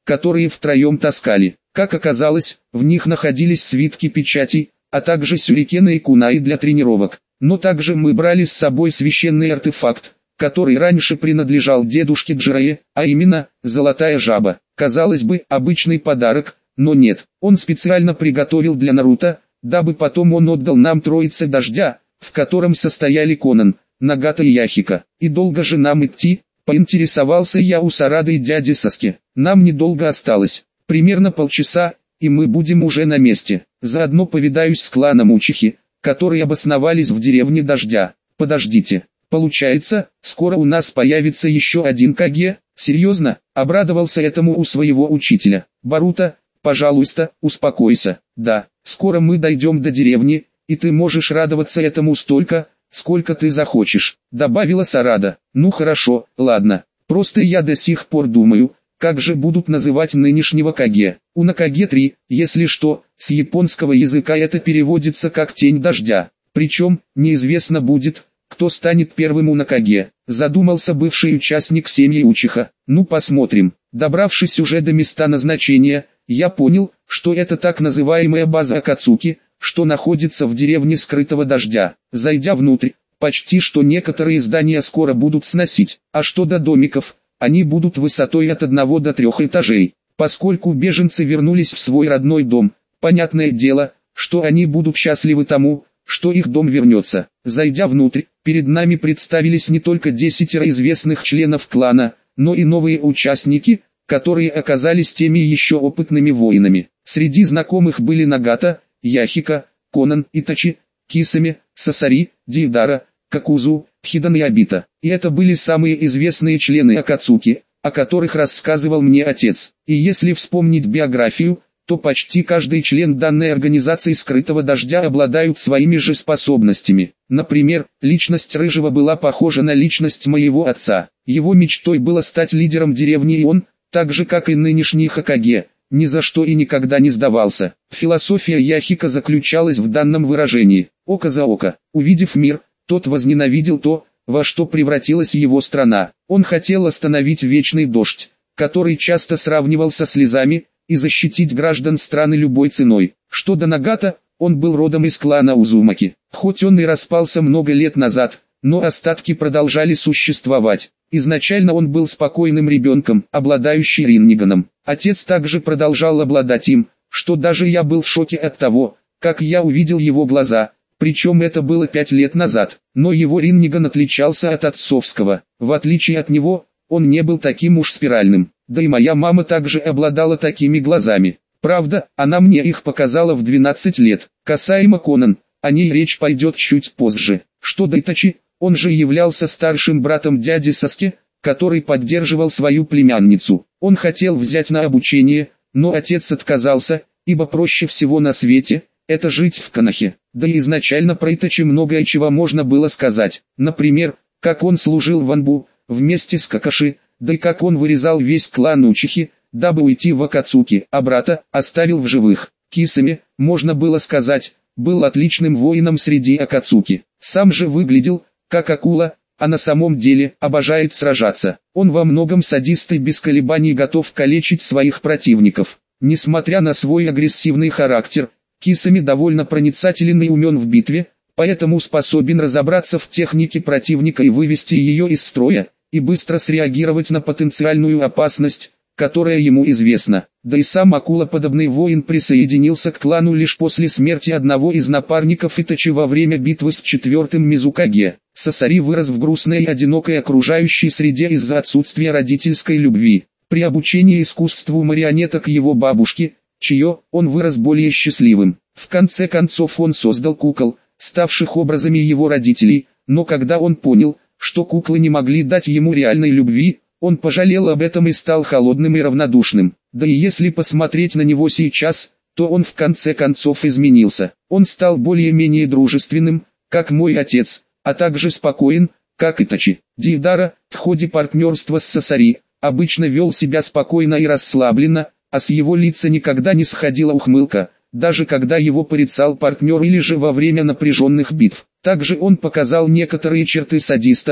которые втроем таскали. Как оказалось, в них находились свитки печатей, а также сюрикены и кунаи для тренировок. Но также мы брали с собой священный артефакт, который раньше принадлежал дедушке Джирае, а именно, золотая жаба. Казалось бы, обычный подарок, но нет, он специально приготовил для Наруто, дабы потом он отдал нам Троице Дождя, в котором состояли Конан, Нагата и Яхика. И долго же нам идти, поинтересовался я у Сарады и дяди Саски. Нам недолго осталось, примерно полчаса, и мы будем уже на месте. Заодно повидаюсь с кланом Учихи, которые обосновались в деревне Дождя. Подождите, получается, скоро у нас появится еще один Каге? Серьезно? Обрадовался этому у своего учителя. Боруто, пожалуйста, успокойся. Да, скоро мы дойдем до деревни, и ты можешь радоваться этому столько, сколько ты захочешь, добавила Сарада. Ну хорошо, ладно, просто я до сих пор думаю, как же будут называть нынешнего Каге. У Накаге три, если что, с японского языка это переводится как «тень дождя». Причем, неизвестно будет, кто станет первым Унакаге, задумался бывший участник семьи Учиха. Ну посмотрим. Добравшись уже до места назначения, я понял, что это так называемая база Акацуки, что находится в деревне Скрытого Дождя. Зайдя внутрь, почти что некоторые здания скоро будут сносить, а что до домиков, они будут высотой от одного до трех этажей. Поскольку беженцы вернулись в свой родной дом, понятное дело, что они будут счастливы тому, что их дом вернется. Зайдя внутрь, перед нами представились не только десятеро известных членов клана, но и новые участники, которые оказались теми еще опытными воинами. Среди знакомых были Нагата, Яхика, Конан, Итачи, Кисами, Сасари, Дейдара, Какузу, Хидан и Обита. И это были самые известные члены Акацуки, о которых рассказывал мне отец. И если вспомнить биографию, то почти каждый член данной организации Скрытого Дождя обладают своими же способностями. Например, личность Рыжего была похожа на личность моего отца. Его мечтой было стать лидером деревни, и он, так же как и нынешний Хокаге, ни за что и никогда не сдавался. Философия Яхика заключалась в данном выражении: око за око. Увидев мир, тот возненавидел то, во что превратилась его страна. Он хотел остановить вечный дождь, который часто сравнивался слезами, и защитить граждан страны любой ценой. Что до Нагата, он был родом из клана Узумаки. Хоть он и распался много лет назад, но остатки продолжали существовать. Изначально он был спокойным ребенком, обладающий ринниганом. Отец также продолжал обладать им, что даже я был в шоке от того, как я увидел его глаза, причем это было пять лет назад. Но его ринниган отличался от отцовского. В отличие от него, он не был таким уж спиральным. Да и моя мама также обладала такими глазами. Правда, она мне их показала в двенадцать лет. Касаемо Конан, о ней речь пойдет чуть позже. Что до Итачи, он же являлся старшим братом дяди Саски, который поддерживал свою племянницу. Он хотел взять на обучение, но отец отказался, ибо проще всего на свете – это жить в Конохе. Да и изначально про Итачи многое чего можно было сказать. Например, как он служил в Анбу, вместе с Какаши, да и как он вырезал весь клан Учихи, дабы уйти в Акацуки, а брата оставил в живых. Кисами, можно было сказать, был отличным воином среди Акацуки. Сам же выглядел, как акула, а на самом деле обожает сражаться. Он во многом садист и без колебаний готов калечить своих противников. Несмотря на свой агрессивный характер, Кисами довольно проницателен и умен в битве, поэтому способен разобраться в технике противника и вывести ее из строя, и быстро среагировать на потенциальную опасность, которая ему известна. Да и сам акулоподобный воин присоединился к клану лишь после смерти одного из напарников Итачи во время битвы с четвертым Мизукаге. Сасари вырос в грустной и одинокой окружающей среде из-за отсутствия родительской любви. При обучении искусству марионеток его бабушки, Чио, он вырос более счастливым. В конце концов он создал кукол, ставших образами его родителей, но когда он понял, что куклы не могли дать ему реальной любви, он пожалел об этом и стал холодным и равнодушным. Да и если посмотреть на него сейчас, то он в конце концов изменился. Он стал более-менее дружественным, как мой отец, а также спокоен, как Итачи. Дейдара, в ходе партнерства с Сасари, обычно вел себя спокойно и расслабленно, а с его лица никогда не сходила ухмылка, даже когда его порицал партнер или же во время напряженных битв. Также он показал некоторые черты садиста,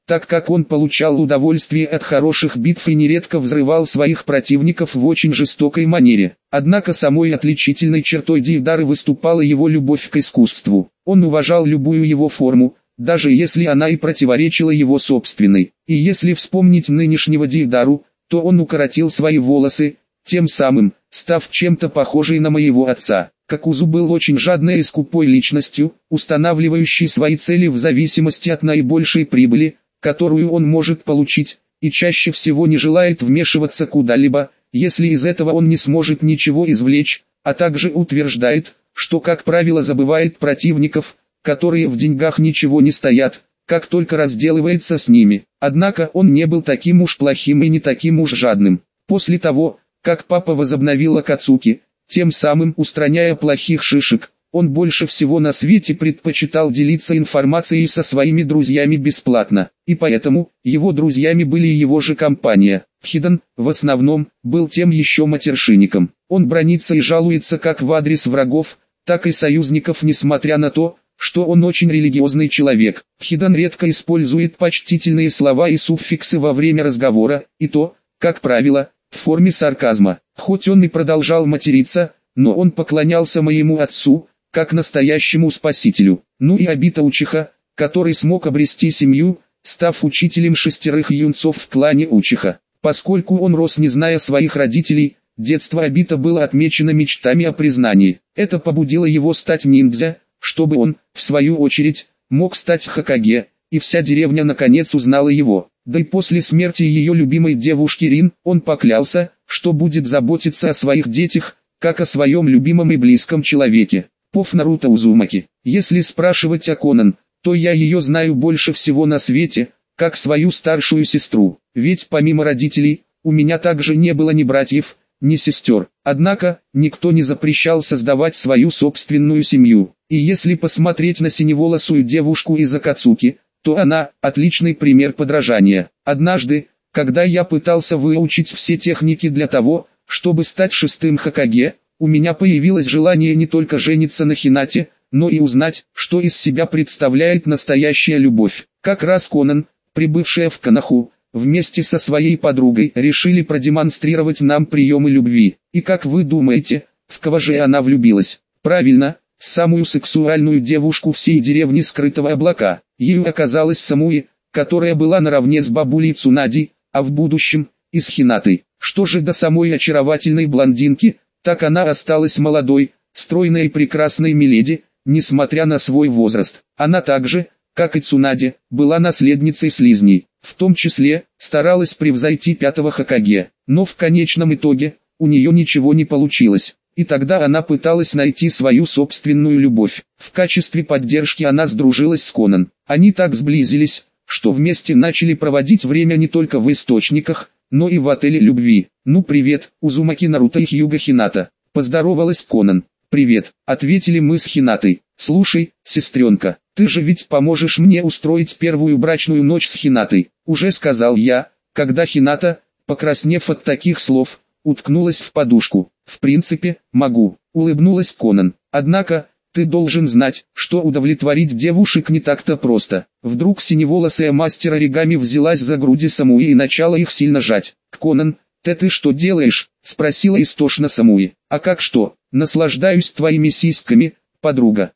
так как он получал удовольствие от хороших битв и нередко взрывал своих противников в очень жестокой манере. Однако самой отличительной чертой Дейдары выступала его любовь к искусству. Он уважал любую его форму, даже если она и противоречила его собственной. И если вспомнить нынешнего Дейдару, то он укоротил свои волосы, тем самым став чем-то похожей на моего отца. Какузу был очень жадной и скупой личностью, устанавливающей свои цели в зависимости от наибольшей прибыли, которую он может получить, и чаще всего не желает вмешиваться куда-либо, если из этого он не сможет ничего извлечь, а также утверждает, что как правило забывает противников, которые в деньгах ничего не стоят, как только разделывается с ними. Однако он не был таким уж плохим и не таким уж жадным. После того, как папа возобновил Акацуки, тем самым устраняя плохих шишек, он больше всего на свете предпочитал делиться информацией со своими друзьями бесплатно, и поэтому его друзьями были его же компания. Хидан, в основном, был тем еще матершинником. Он бранится и жалуется как в адрес врагов, так и союзников, несмотря на то, что он очень религиозный человек. Хидан редко использует почтительные слова и суффиксы во время разговора, и то, как правило, в форме сарказма. Хоть он и продолжал материться, но он поклонялся моему отцу, как настоящему спасителю. Ну и Обита Учиха, который смог обрести семью, став учителем шестерых юнцов в клане Учиха. Поскольку он рос не зная своих родителей, детство Обита было отмечено мечтами о признании. Это побудило его стать ниндзя, чтобы он, в свою очередь, мог стать Хокаге, и вся деревня наконец узнала его. Да и после смерти ее любимой девушки Рин, он поклялся, что будет заботиться о своих детях, как о своем любимом и близком человеке. Пов Наруто Узумаки. Если спрашивать о Конан, то я ее знаю больше всего на свете, как свою старшую сестру. Ведь помимо родителей, у меня также не было ни братьев, ни сестер. Однако, никто не запрещал создавать свою собственную семью. И если посмотреть на синеволосую девушку из Акацуки, то она – отличный пример подражания. Однажды, когда я пытался выучить все техники для того, чтобы стать шестым Хокаге, у меня появилось желание не только жениться на Хинате, но и узнать, что из себя представляет настоящая любовь. Как раз Конан, прибывшая в Коноху, вместе со своей подругой решили продемонстрировать нам приемы любви. И как вы думаете, в кого же она влюбилась? Правильно, самую сексуальную девушку всей деревни Скрытого Облака. Ею оказалась Самуи, которая была наравне с бабулей Цунади, а в будущем – и с Хинатой. Что же до самой очаровательной блондинки, так она осталась молодой, стройной и прекрасной миледи, несмотря на свой возраст. Она также, как и Цунади, была наследницей слизней, в том числе, старалась превзойти пятого Хокаге. Но в конечном итоге, у нее ничего не получилось. И тогда она пыталась найти свою собственную любовь. В качестве поддержки она сдружилась с Конан. Они так сблизились, что вместе начали проводить время не только в источниках, но и в отеле любви. «Ну привет, Узумаки Наруто и Хьюго Хината», — поздоровалась Конан. «Привет», — ответили мы с Хинатой. «Слушай, сестренка, ты же ведь поможешь мне устроить первую брачную ночь с Хинатой», — уже сказал я, когда Хината, покраснев от таких слов, уткнулась в подушку. «В принципе, могу», — улыбнулась Конан. «Однако, ты должен знать, что удовлетворить девушек не так-то просто». Вдруг синеволосая мастер оригами взялась за груди Самуи и начала их сильно жать. «Конан, ты ты что делаешь?» — спросила истошно Самуи. «А как что? Наслаждаюсь твоими сиськами, подруга».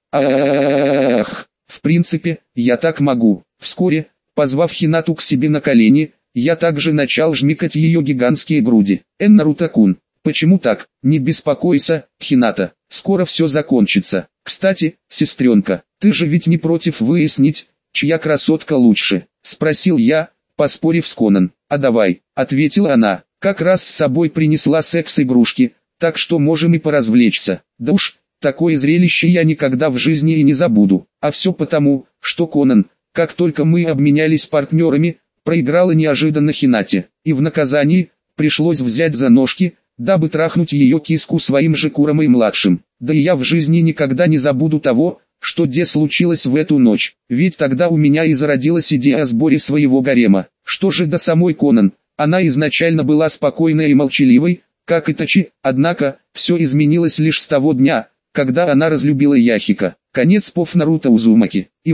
«Ах, в принципе, я так могу». Вскоре, позвав Хинату к себе на колени, я также начал жмякать ее гигантские груди. «Эн, Наруто-кун, почему так? Не беспокойся, Хината, скоро все закончится. Кстати, сестренка, ты же ведь не против выяснить, чья красотка лучше?» — спросил я, поспорив с Конан. «А давай», — ответила она, — «как раз с собой принесла секс-игрушки, так что можем и поразвлечься». Да уж, такое зрелище я никогда в жизни и не забуду. А все потому, что Конан, как только мы обменялись партнерами, проиграла неожиданно Хинате, и в наказании пришлось взять за ножки, дабы трахнуть ее киску своим же Куромой-младшим. Да и я в жизни никогда не забуду того, что де случилось в эту ночь, ведь тогда у меня и зародилась идея о сборе своего гарема. Что же до самой Конан, она изначально была спокойной и молчаливой, как Итачи, однако, все изменилось лишь с того дня, когда она разлюбила Яхика. Конец пов Наруто Узумаки. И вот,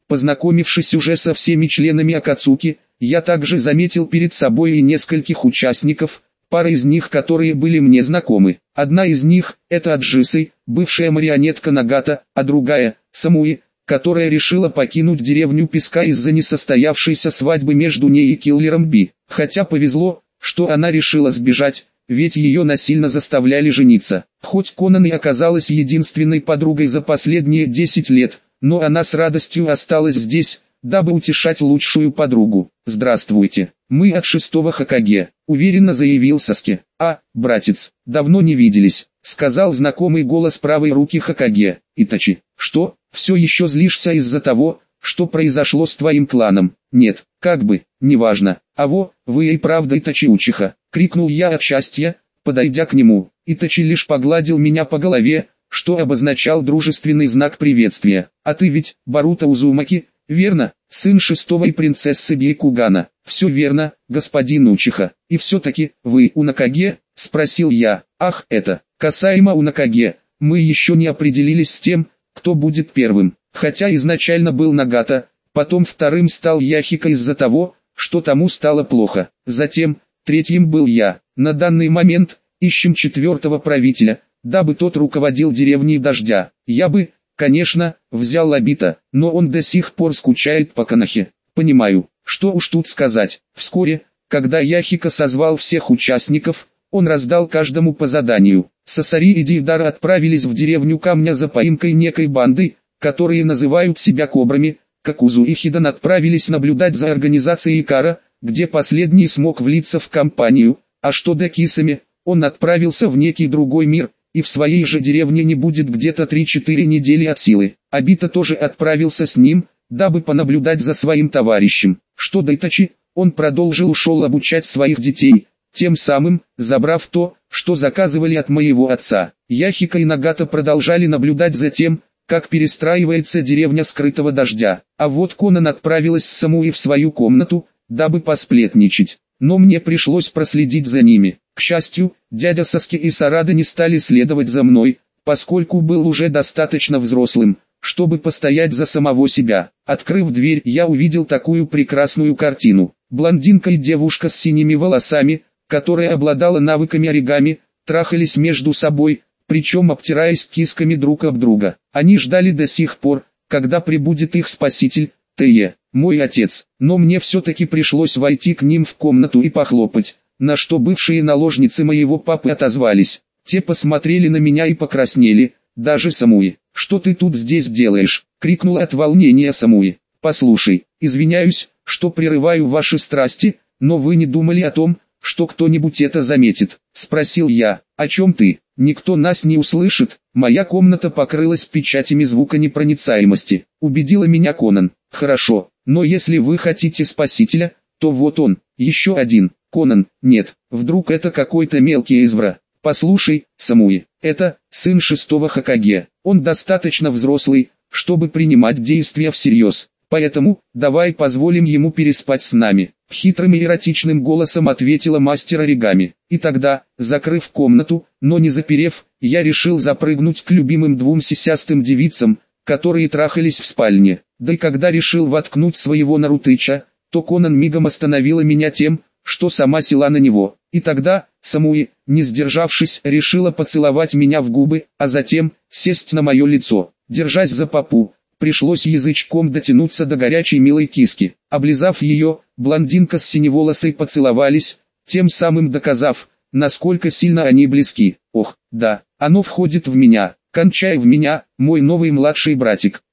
Познакомившись уже со всеми членами Акацуки, я также заметил перед собой и нескольких участников, пара из них, которые были мне знакомы. Одна из них – это Аджисы, бывшая марионетка Нагата, а другая – Самуи, которая решила покинуть деревню Песка из-за несостоявшейся свадьбы между ней и киллером Би. Хотя повезло, что она решила сбежать, ведь ее насильно заставляли жениться. Хоть Конан и оказалась единственной подругой за последние десять лет, но она с радостью осталась здесь, дабы утешать лучшую подругу. «Здравствуйте, мы от шестого Хокаге», — уверенно заявил Саске. «А, братец, давно не виделись», — сказал знакомый голос правой руки Хокаге. «Итачи, что, все еще злишься из-за того, что произошло с твоим кланом?» «Нет, как бы, неважно. Аво, вы и правда Итачи Учиха», — крикнул я от счастья, подойдя к нему. Итачи лишь погладил меня по голове, что обозначал дружественный знак приветствия. «А ты ведь, Баруто Узумаки, верно, сын шестого и принцессы Бейкугана?» «Все верно, господин Учиха. И все-таки, вы Унакаге?» — спросил я. «Ах, это, касаемо Унакаге, мы еще не определились с тем, кто будет первым. Хотя изначально был Нагата, потом вторым стал Яхика из-за того, что тому стало плохо. Затем, третьим был я. На данный момент, ищем четвертого правителя, дабы тот руководил деревней Дождя. Я бы, конечно, взял Обита, но он до сих пор скучает по Канахе. Понимаю, что уж тут сказать». Вскоре, когда Яхика созвал всех участников, он раздал каждому по заданию. Сасари и Дейдара отправились в деревню Камня за поимкой некой банды, которые называют себя кобрами. Какузу и Хидан отправились наблюдать за организацией Икара, где последний смог влиться в компанию, а что до Кисами, он отправился в некий другой мир, и в своей же деревне не будет где-то три-четыре недели от силы. Обита тоже отправился с ним, дабы понаблюдать за своим товарищем. Что до Итачи, он продолжил ушел обучать своих детей, тем самым, забрав то, что заказывали от моего отца. Яхика и Нагата продолжали наблюдать за тем, как перестраивается деревня Скрытого Дождя. А вот Конан отправилась с Самуи в свою комнату, дабы посплетничать. Но мне пришлось проследить за ними. К счастью, дядя Саски и Сарада не стали следовать за мной, поскольку был уже достаточно взрослым, чтобы постоять за самого себя. Открыв дверь, я увидел такую прекрасную картину. Блондинка и девушка с синими волосами, которая обладала навыками оригами, трахались между собой, причем обтираясь кисками друг об друга. Они ждали до сих пор, когда прибудет их спаситель, Тее, мой отец. Но мне все-таки пришлось войти к ним в комнату и похлопать, на что бывшие наложницы моего папы отозвались. Те посмотрели на меня и покраснели, даже Самуи. «Что ты тут здесь делаешь?» — крикнула от волнения Самуи. «Послушай, извиняюсь, что прерываю ваши страсти, но вы не думали о том, что кто-нибудь это заметит?» — спросил я. «О чем ты? Никто нас не услышит». Моя комната покрылась печатями звуконепроницаемости. Убедила меня Конан. «Хорошо, но если вы хотите спасителя, то вот он, еще один». Конан: «Нет, вдруг это какой-то мелкий извра». «Послушай, Самуи, это сын шестого Хокаге. Он достаточно взрослый, чтобы принимать действия всерьез. Поэтому, давай позволим ему переспать с нами», — хитрым и эротичным голосом ответила мастер оригами. И тогда, закрыв комнату, но не заперев, я решил запрыгнуть к любимым двум сисястым девицам, которые трахались в спальне. Да и когда решил воткнуть своего Нарутыча, то Конан мигом остановила меня тем, что сама села на него. И тогда, Самуи, не сдержавшись, решила поцеловать меня в губы, а затем, сесть на мое лицо. Держась за попу, пришлось язычком дотянуться до горячей милой киски. Облизав ее, блондинка с синеволосой поцеловались, тем самым доказав, насколько сильно они близки. Ох, да, оно входит в меня, кончай в меня, мой новый младший братик.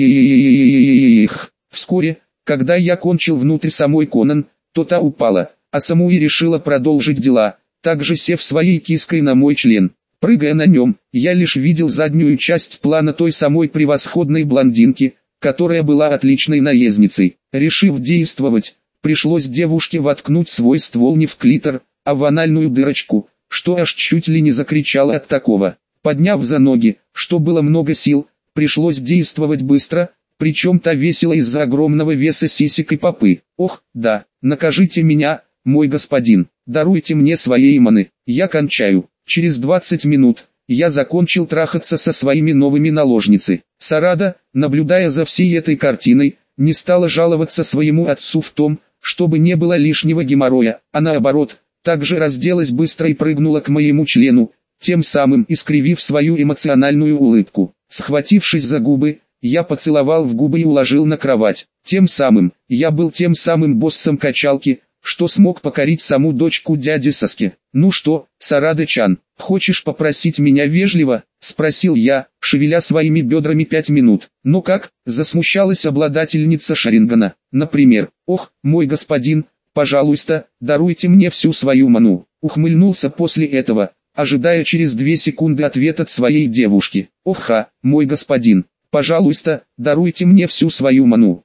Ких. Вскоре, когда я кончил внутрь самой Конан, то та упала, а Самуи решила продолжить дела, также сев своей киской на мой член. Прыгая на нем, я лишь видел заднюю часть плана той самой превосходной блондинки, которая была отличной наездницей. Решив действовать, пришлось девушке воткнуть свой ствол не в клитор, а в анальную дырочку, что аж чуть ли не закричала от такого. Подняв за ноги, что было много сил, пришлось действовать быстро, причем та весила из-за огромного веса сисек и попы. Ох, да, накажите меня, мой господин, даруйте мне свои иманы, я кончаю. Через двадцать минут, я закончил трахаться со своими новыми наложницами. Сарада, наблюдая за всей этой картиной, не стала жаловаться своему отцу в том, чтобы не было лишнего геморроя, а наоборот, также разделась быстро и прыгнула к моему члену, тем самым искривив свою эмоциональную улыбку. Схватившись за губы, я поцеловал в губы и уложил на кровать. Тем самым, я был тем самым боссом качалки, что смог покорить саму дочку дяди Саски. «Ну что, Сарада-чан, хочешь попросить меня вежливо?» – спросил я, шевеля своими бедрами пять минут. «Ну как?» – засмущалась обладательница Шарингана. «Например, ох, мой господин, пожалуйста, даруйте мне всю свою ману». Ухмыльнулся после этого, ожидая через две секунды ответ от своей девушки. «Оха, мой господин, пожалуйста, даруйте мне всю свою ману».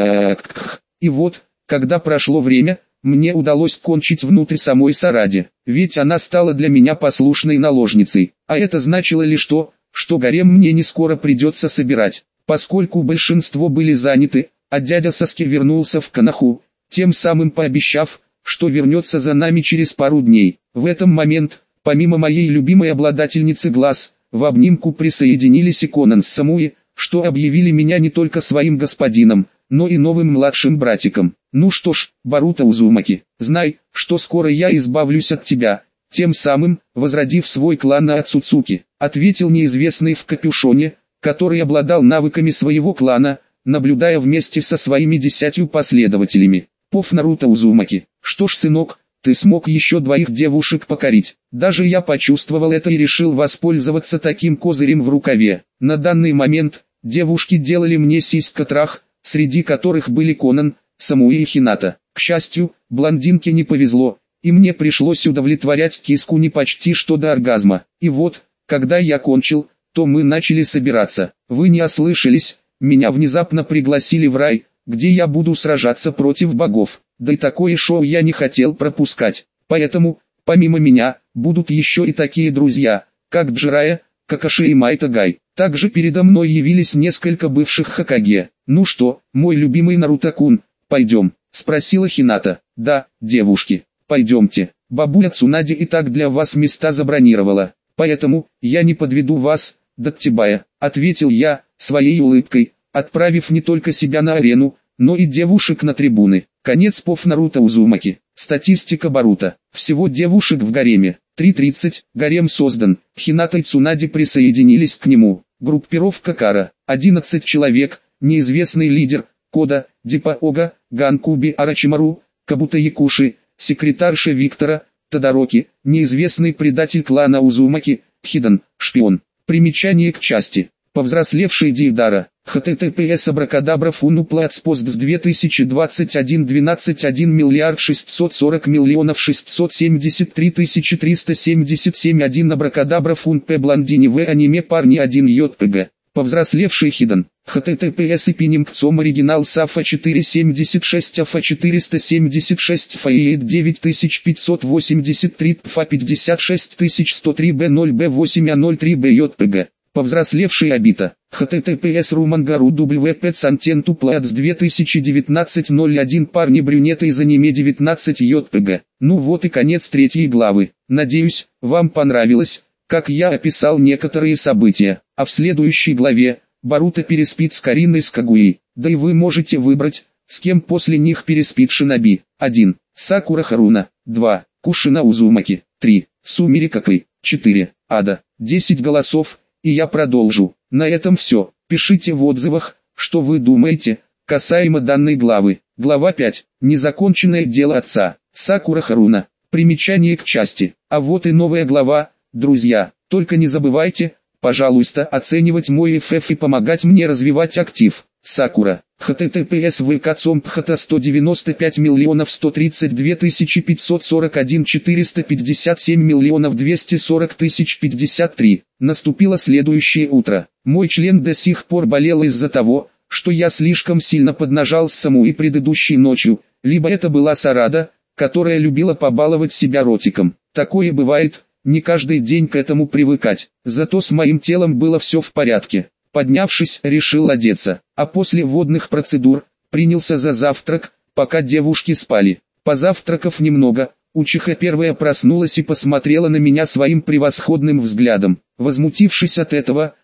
И вот, когда прошло время, мне удалось кончить внутрь самой Саради, ведь она стала для меня послушной наложницей, а это значило лишь то, что гарем мне не скоро придется собирать, поскольку большинство были заняты, а дядя Саски вернулся в Коноху, тем самым пообещав, что вернется за нами через пару дней. В этот момент, помимо моей любимой обладательницы глаз, в обнимку присоединились и Конан с Самуи, что объявили меня не только своим господином, но и новым младшим братиком. «Ну что ж, Боруто Узумаки, знай, что скоро я избавлюсь от тебя», тем самым, возродив свой клан на Ацуцуки, ответил неизвестный в капюшоне, который обладал навыками своего клана, наблюдая вместе со своими десятью последователями. «Пов Наруто Узумаки, что ж, сынок, ты смог еще двоих девушек покорить. Даже я почувствовал это и решил воспользоваться таким козырем в рукаве. На данный момент, девушки делали мне сиська-трах, среди которых были Конан, Самуи и Хината. К счастью, блондинке не повезло, и мне пришлось удовлетворять киску не почти что до оргазма. И вот, когда я кончил, то мы начали собираться. Вы не ослышались, меня внезапно пригласили в рай, где я буду сражаться против богов. Да и такое шоу я не хотел пропускать. Поэтому, помимо меня, будут еще и такие друзья, как Джирая, Какаши и Майтагай. Также передо мной явились несколько бывших Хокаге. «Ну что, мой любимый Наруто-кун, пойдем?» – спросила Хината. «Да, девушки, пойдемте. Бабуля Цунади и так для вас места забронировала. Поэтому, я не подведу вас, Даттибая», – ответил я, своей улыбкой, отправив не только себя на арену, но и девушек на трибуны. Конец Пов Наруто Узумаки. Статистика Боруто. Всего девушек в гареме три тридцать, гарем создан, Хината и Цунади присоединились к нему. Группировка Кара, одиннадцать человек, неизвестный лидер, Кода, Дипа Ога, Ганкуби Арачимару, Кабута Якуши, секретарша Виктора, Тодороки, неизвестный предатель клана Узумаки, Хидан, шпион. Примечание к части. Повзрослевший Дейдара. https абракадабра фуну плацпостбс две тысячи двадцать один двенадцать один миллиард шестьсот сорок миллионов шестьсот семьдесят три тысячи триста семьдесят семь один абракадабра фун п блондини в аниме парни один jpg. Повзрослевший Хидан. https эпинимкцом оригинал сафа четыреста семьдесят шесть афа четыреста семьдесят шесть фаиет девять тысяч пятьсот восемьдесят три пфа пятьдесят шесть тысяч сто три бэ ноль бэ восемь а ноль три бэ jpg. Повзрослевший Обита. https румангару wp цантенту плац две тысячи девятнадцать ноль один парни брюнеты из аниме девятнадцать jpg. Ну вот и конец третьей главы. Надеюсь, вам понравилось, как я описал некоторые события. А в следующей главе, Боруто переспит с Кариной с Кагуей. Да и вы можете выбрать, с кем после них переспит Шиноби. один. Сакура Харуна. два. Кушина Узумаки. три. Сумири Какой. четыре. Ада. десять голосов. И я продолжу. На этом все. Пишите в отзывах, что вы думаете, касаемо данной главы. Глава пять. Незаконченное дело отца. Сакура Харуна. Примечание к части. А вот и новая глава, друзья. Только не забывайте, пожалуйста, оценивать мой эф эф и помогать мне развивать актив. Сакура. https vkcomphata сто девяносто пять миллионов сто тридцать две тысячи пятьсот сорок один четыреста пятьдесят семь миллионов двести сорок тысяч пятьдесят три. Наступило следующее утро. Мой член до сих пор болел из-за того, что я слишком сильно поднажал с Самуи предыдущей ночью, либо это была Сарада, которая любила побаловать себя ротиком. Такое бывает, не каждый день к этому привыкать. Зато с моим телом было все в порядке. Поднявшись, решил одеться, а после водных процедур, принялся за завтрак, пока девушки спали. Позавтракав немного, Учиха первая проснулась и посмотрела на меня своим превосходным взглядом. Возмутившись от этого,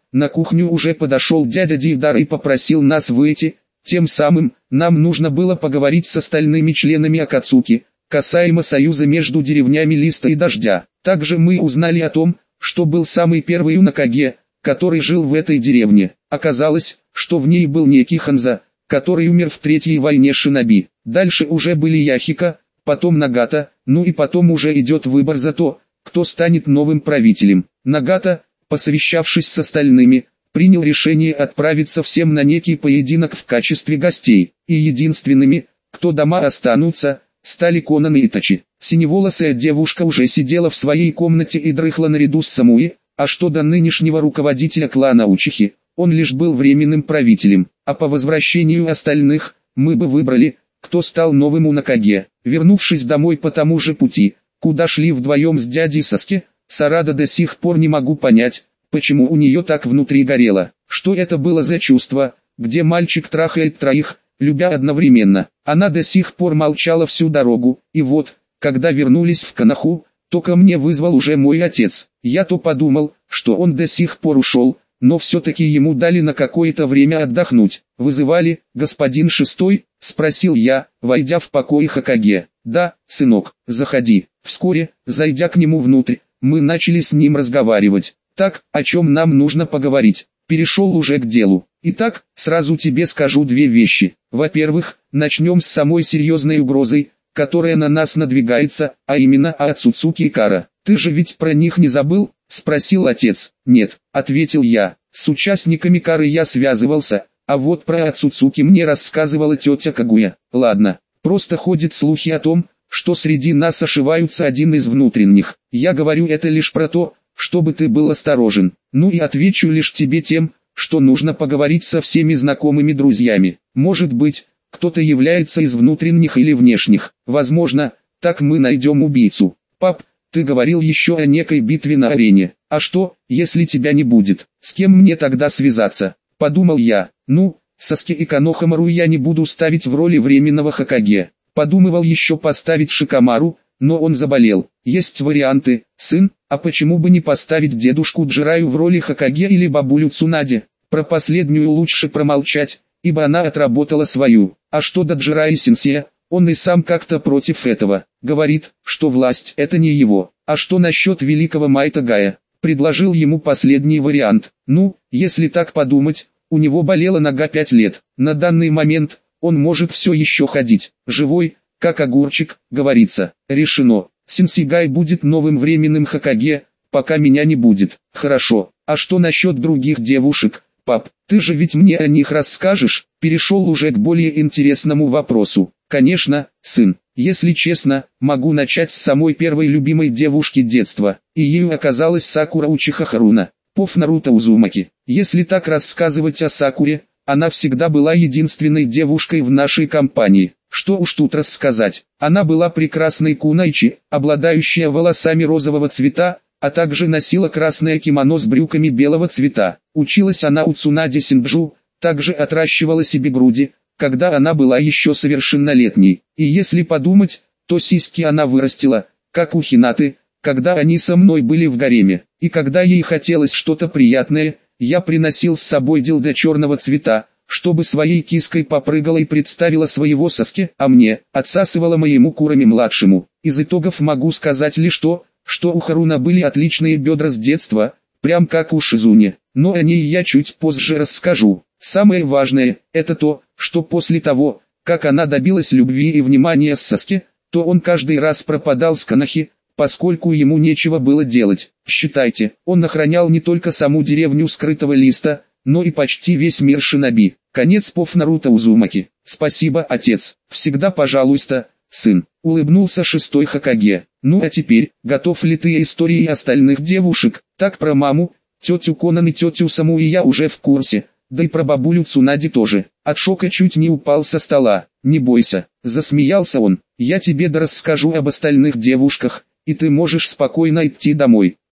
на кухню уже подошел дядя Дивдар и попросил нас выйти, тем самым, нам нужно было поговорить с остальными членами Акацуки, касаемо союза между деревнями Листа и Дождя. Также мы узнали о том, что был самый первый Унакаге, который жил в этой деревне. Оказалось, что в ней был некий Ханза, который умер в третьей войне шиноби. Дальше уже были Яхика, потом Нагата, ну и потом уже идет выбор за то, кто станет новым правителем. Нагата, посовещавшись с остальными, принял решение отправиться всем на некий поединок в качестве гостей, и единственными, кто дома останутся, стали Конан и Итачи. Синеволосая девушка уже сидела в своей комнате и дрыхла наряду с Самуи, а что до нынешнего руководителя клана Учихи, он лишь был временным правителем, а по возвращению остальных, мы бы выбрали, кто стал новым Унакаге. Вернувшись домой по тому же пути, куда шли вдвоем с дядей Саски, Сарада до сих пор не могу понять, почему у нее так внутри горело. Что это было за чувство, где мальчик трахает троих, любя одновременно. Она до сих пор молчала всю дорогу, и вот, когда вернулись в Канаху, то ко мне вызвал уже мой отец. Я то подумал, что он до сих пор ушел, но все-таки ему дали на какое-то время отдохнуть. «Вызывали, господин шестой?» – спросил я, войдя в покои Хокаге. «Да, сынок, заходи». Вскоре, зайдя к нему внутрь, мы начали с ним разговаривать. «Так, о чем нам нужно поговорить?» Перешел уже к делу. «Итак, сразу тебе скажу две вещи. Во-первых, начнем с самой серьезной угрозой, которая на нас надвигается, а именно Ацуцуки и Кара. Ты же ведь про них не забыл?» – спросил отец. «Нет», – ответил я. «С участниками Кары я связывался, а вот про Ацуцуки мне рассказывала тетя Кагуя. Ладно, просто ходят слухи о том, что среди нас ошиваются один из внутренних. Я говорю это лишь про то, чтобы ты был осторожен. Ну и отвечу лишь тебе тем, что нужно поговорить со всеми знакомыми друзьями. Может быть, кто-то является из внутренних или внешних. Возможно, так мы найдем убийцу. Пап, ты говорил еще о некой битве на арене. А что, если тебя не будет? С кем мне тогда связаться?» Подумал я. Ну, Саски и Канохамару я не буду ставить в роли временного Хокаге. Подумывал еще поставить Шикамару, но он заболел. Есть варианты, сын, а почему бы не поставить дедушку Джираю в роли Хокаге или бабулю Цунаде? Про последнюю лучше промолчать, ибо она отработала свою. А что до Джираи Сенсея, он и сам как-то против этого. Говорит, что власть это не его. А что насчет великого Майта Гая? Предложил ему последний вариант. Ну, если так подумать, у него болела нога пять лет. На данный момент, он может все еще ходить. Живой, как огурчик, говорится. Решено. Сенсей будет новым временным Хокаге, пока меня не будет. Хорошо. А что насчет других девушек? Пап, ты же ведь мне о них расскажешь? Перешел уже к более интересному вопросу. Конечно, сын. Если честно, могу начать с самой первой любимой девушки детства, и ею оказалась Сакура Учиха Харуна, пов Наруто Узумаки. Если так рассказывать о Сакуре, она всегда была единственной девушкой в нашей компании. Что уж тут рассказать, она была прекрасной кунайчи, обладающая волосами розового цвета, а также носила красное кимоно с брюками белого цвета. Училась она у Цунаде Синджу, также отращивала себе груди, когда она была еще совершеннолетней. И если подумать, то сиськи она вырастила, как у Хинаты, когда они со мной были в гареме. И когда ей хотелось что-то приятное, я приносил с собой дилдо черного цвета, чтобы своей киской попрыгала и представила своего Саски, а мне, отсасывала моему Курами-младшему. Из итогов могу сказать лишь то, что у Харуна были отличные бедра с детства, прям как у Шизуни, но о ней я чуть позже расскажу. Самое важное, это то, что после того, как она добилась любви и внимания с Саски, то он каждый раз пропадал с Канахи, поскольку ему нечего было делать. Считайте, он охранял не только саму деревню Скрытого Листа, но и почти весь мир шиноби. Конец пов Наруто Узумаки. Спасибо, отец. Всегда пожалуйста, сын. Улыбнулся шестой Хокаге. Ну а теперь, готов ли ты истории остальных девушек? Так про маму, тетю Конан и тетю Саму и я уже в курсе. Да и про бабулю Цунади тоже. От шока чуть не упал со стола. Не бойся, засмеялся он. Я тебе да расскажу об остальных девушках, и ты можешь спокойно идти домой.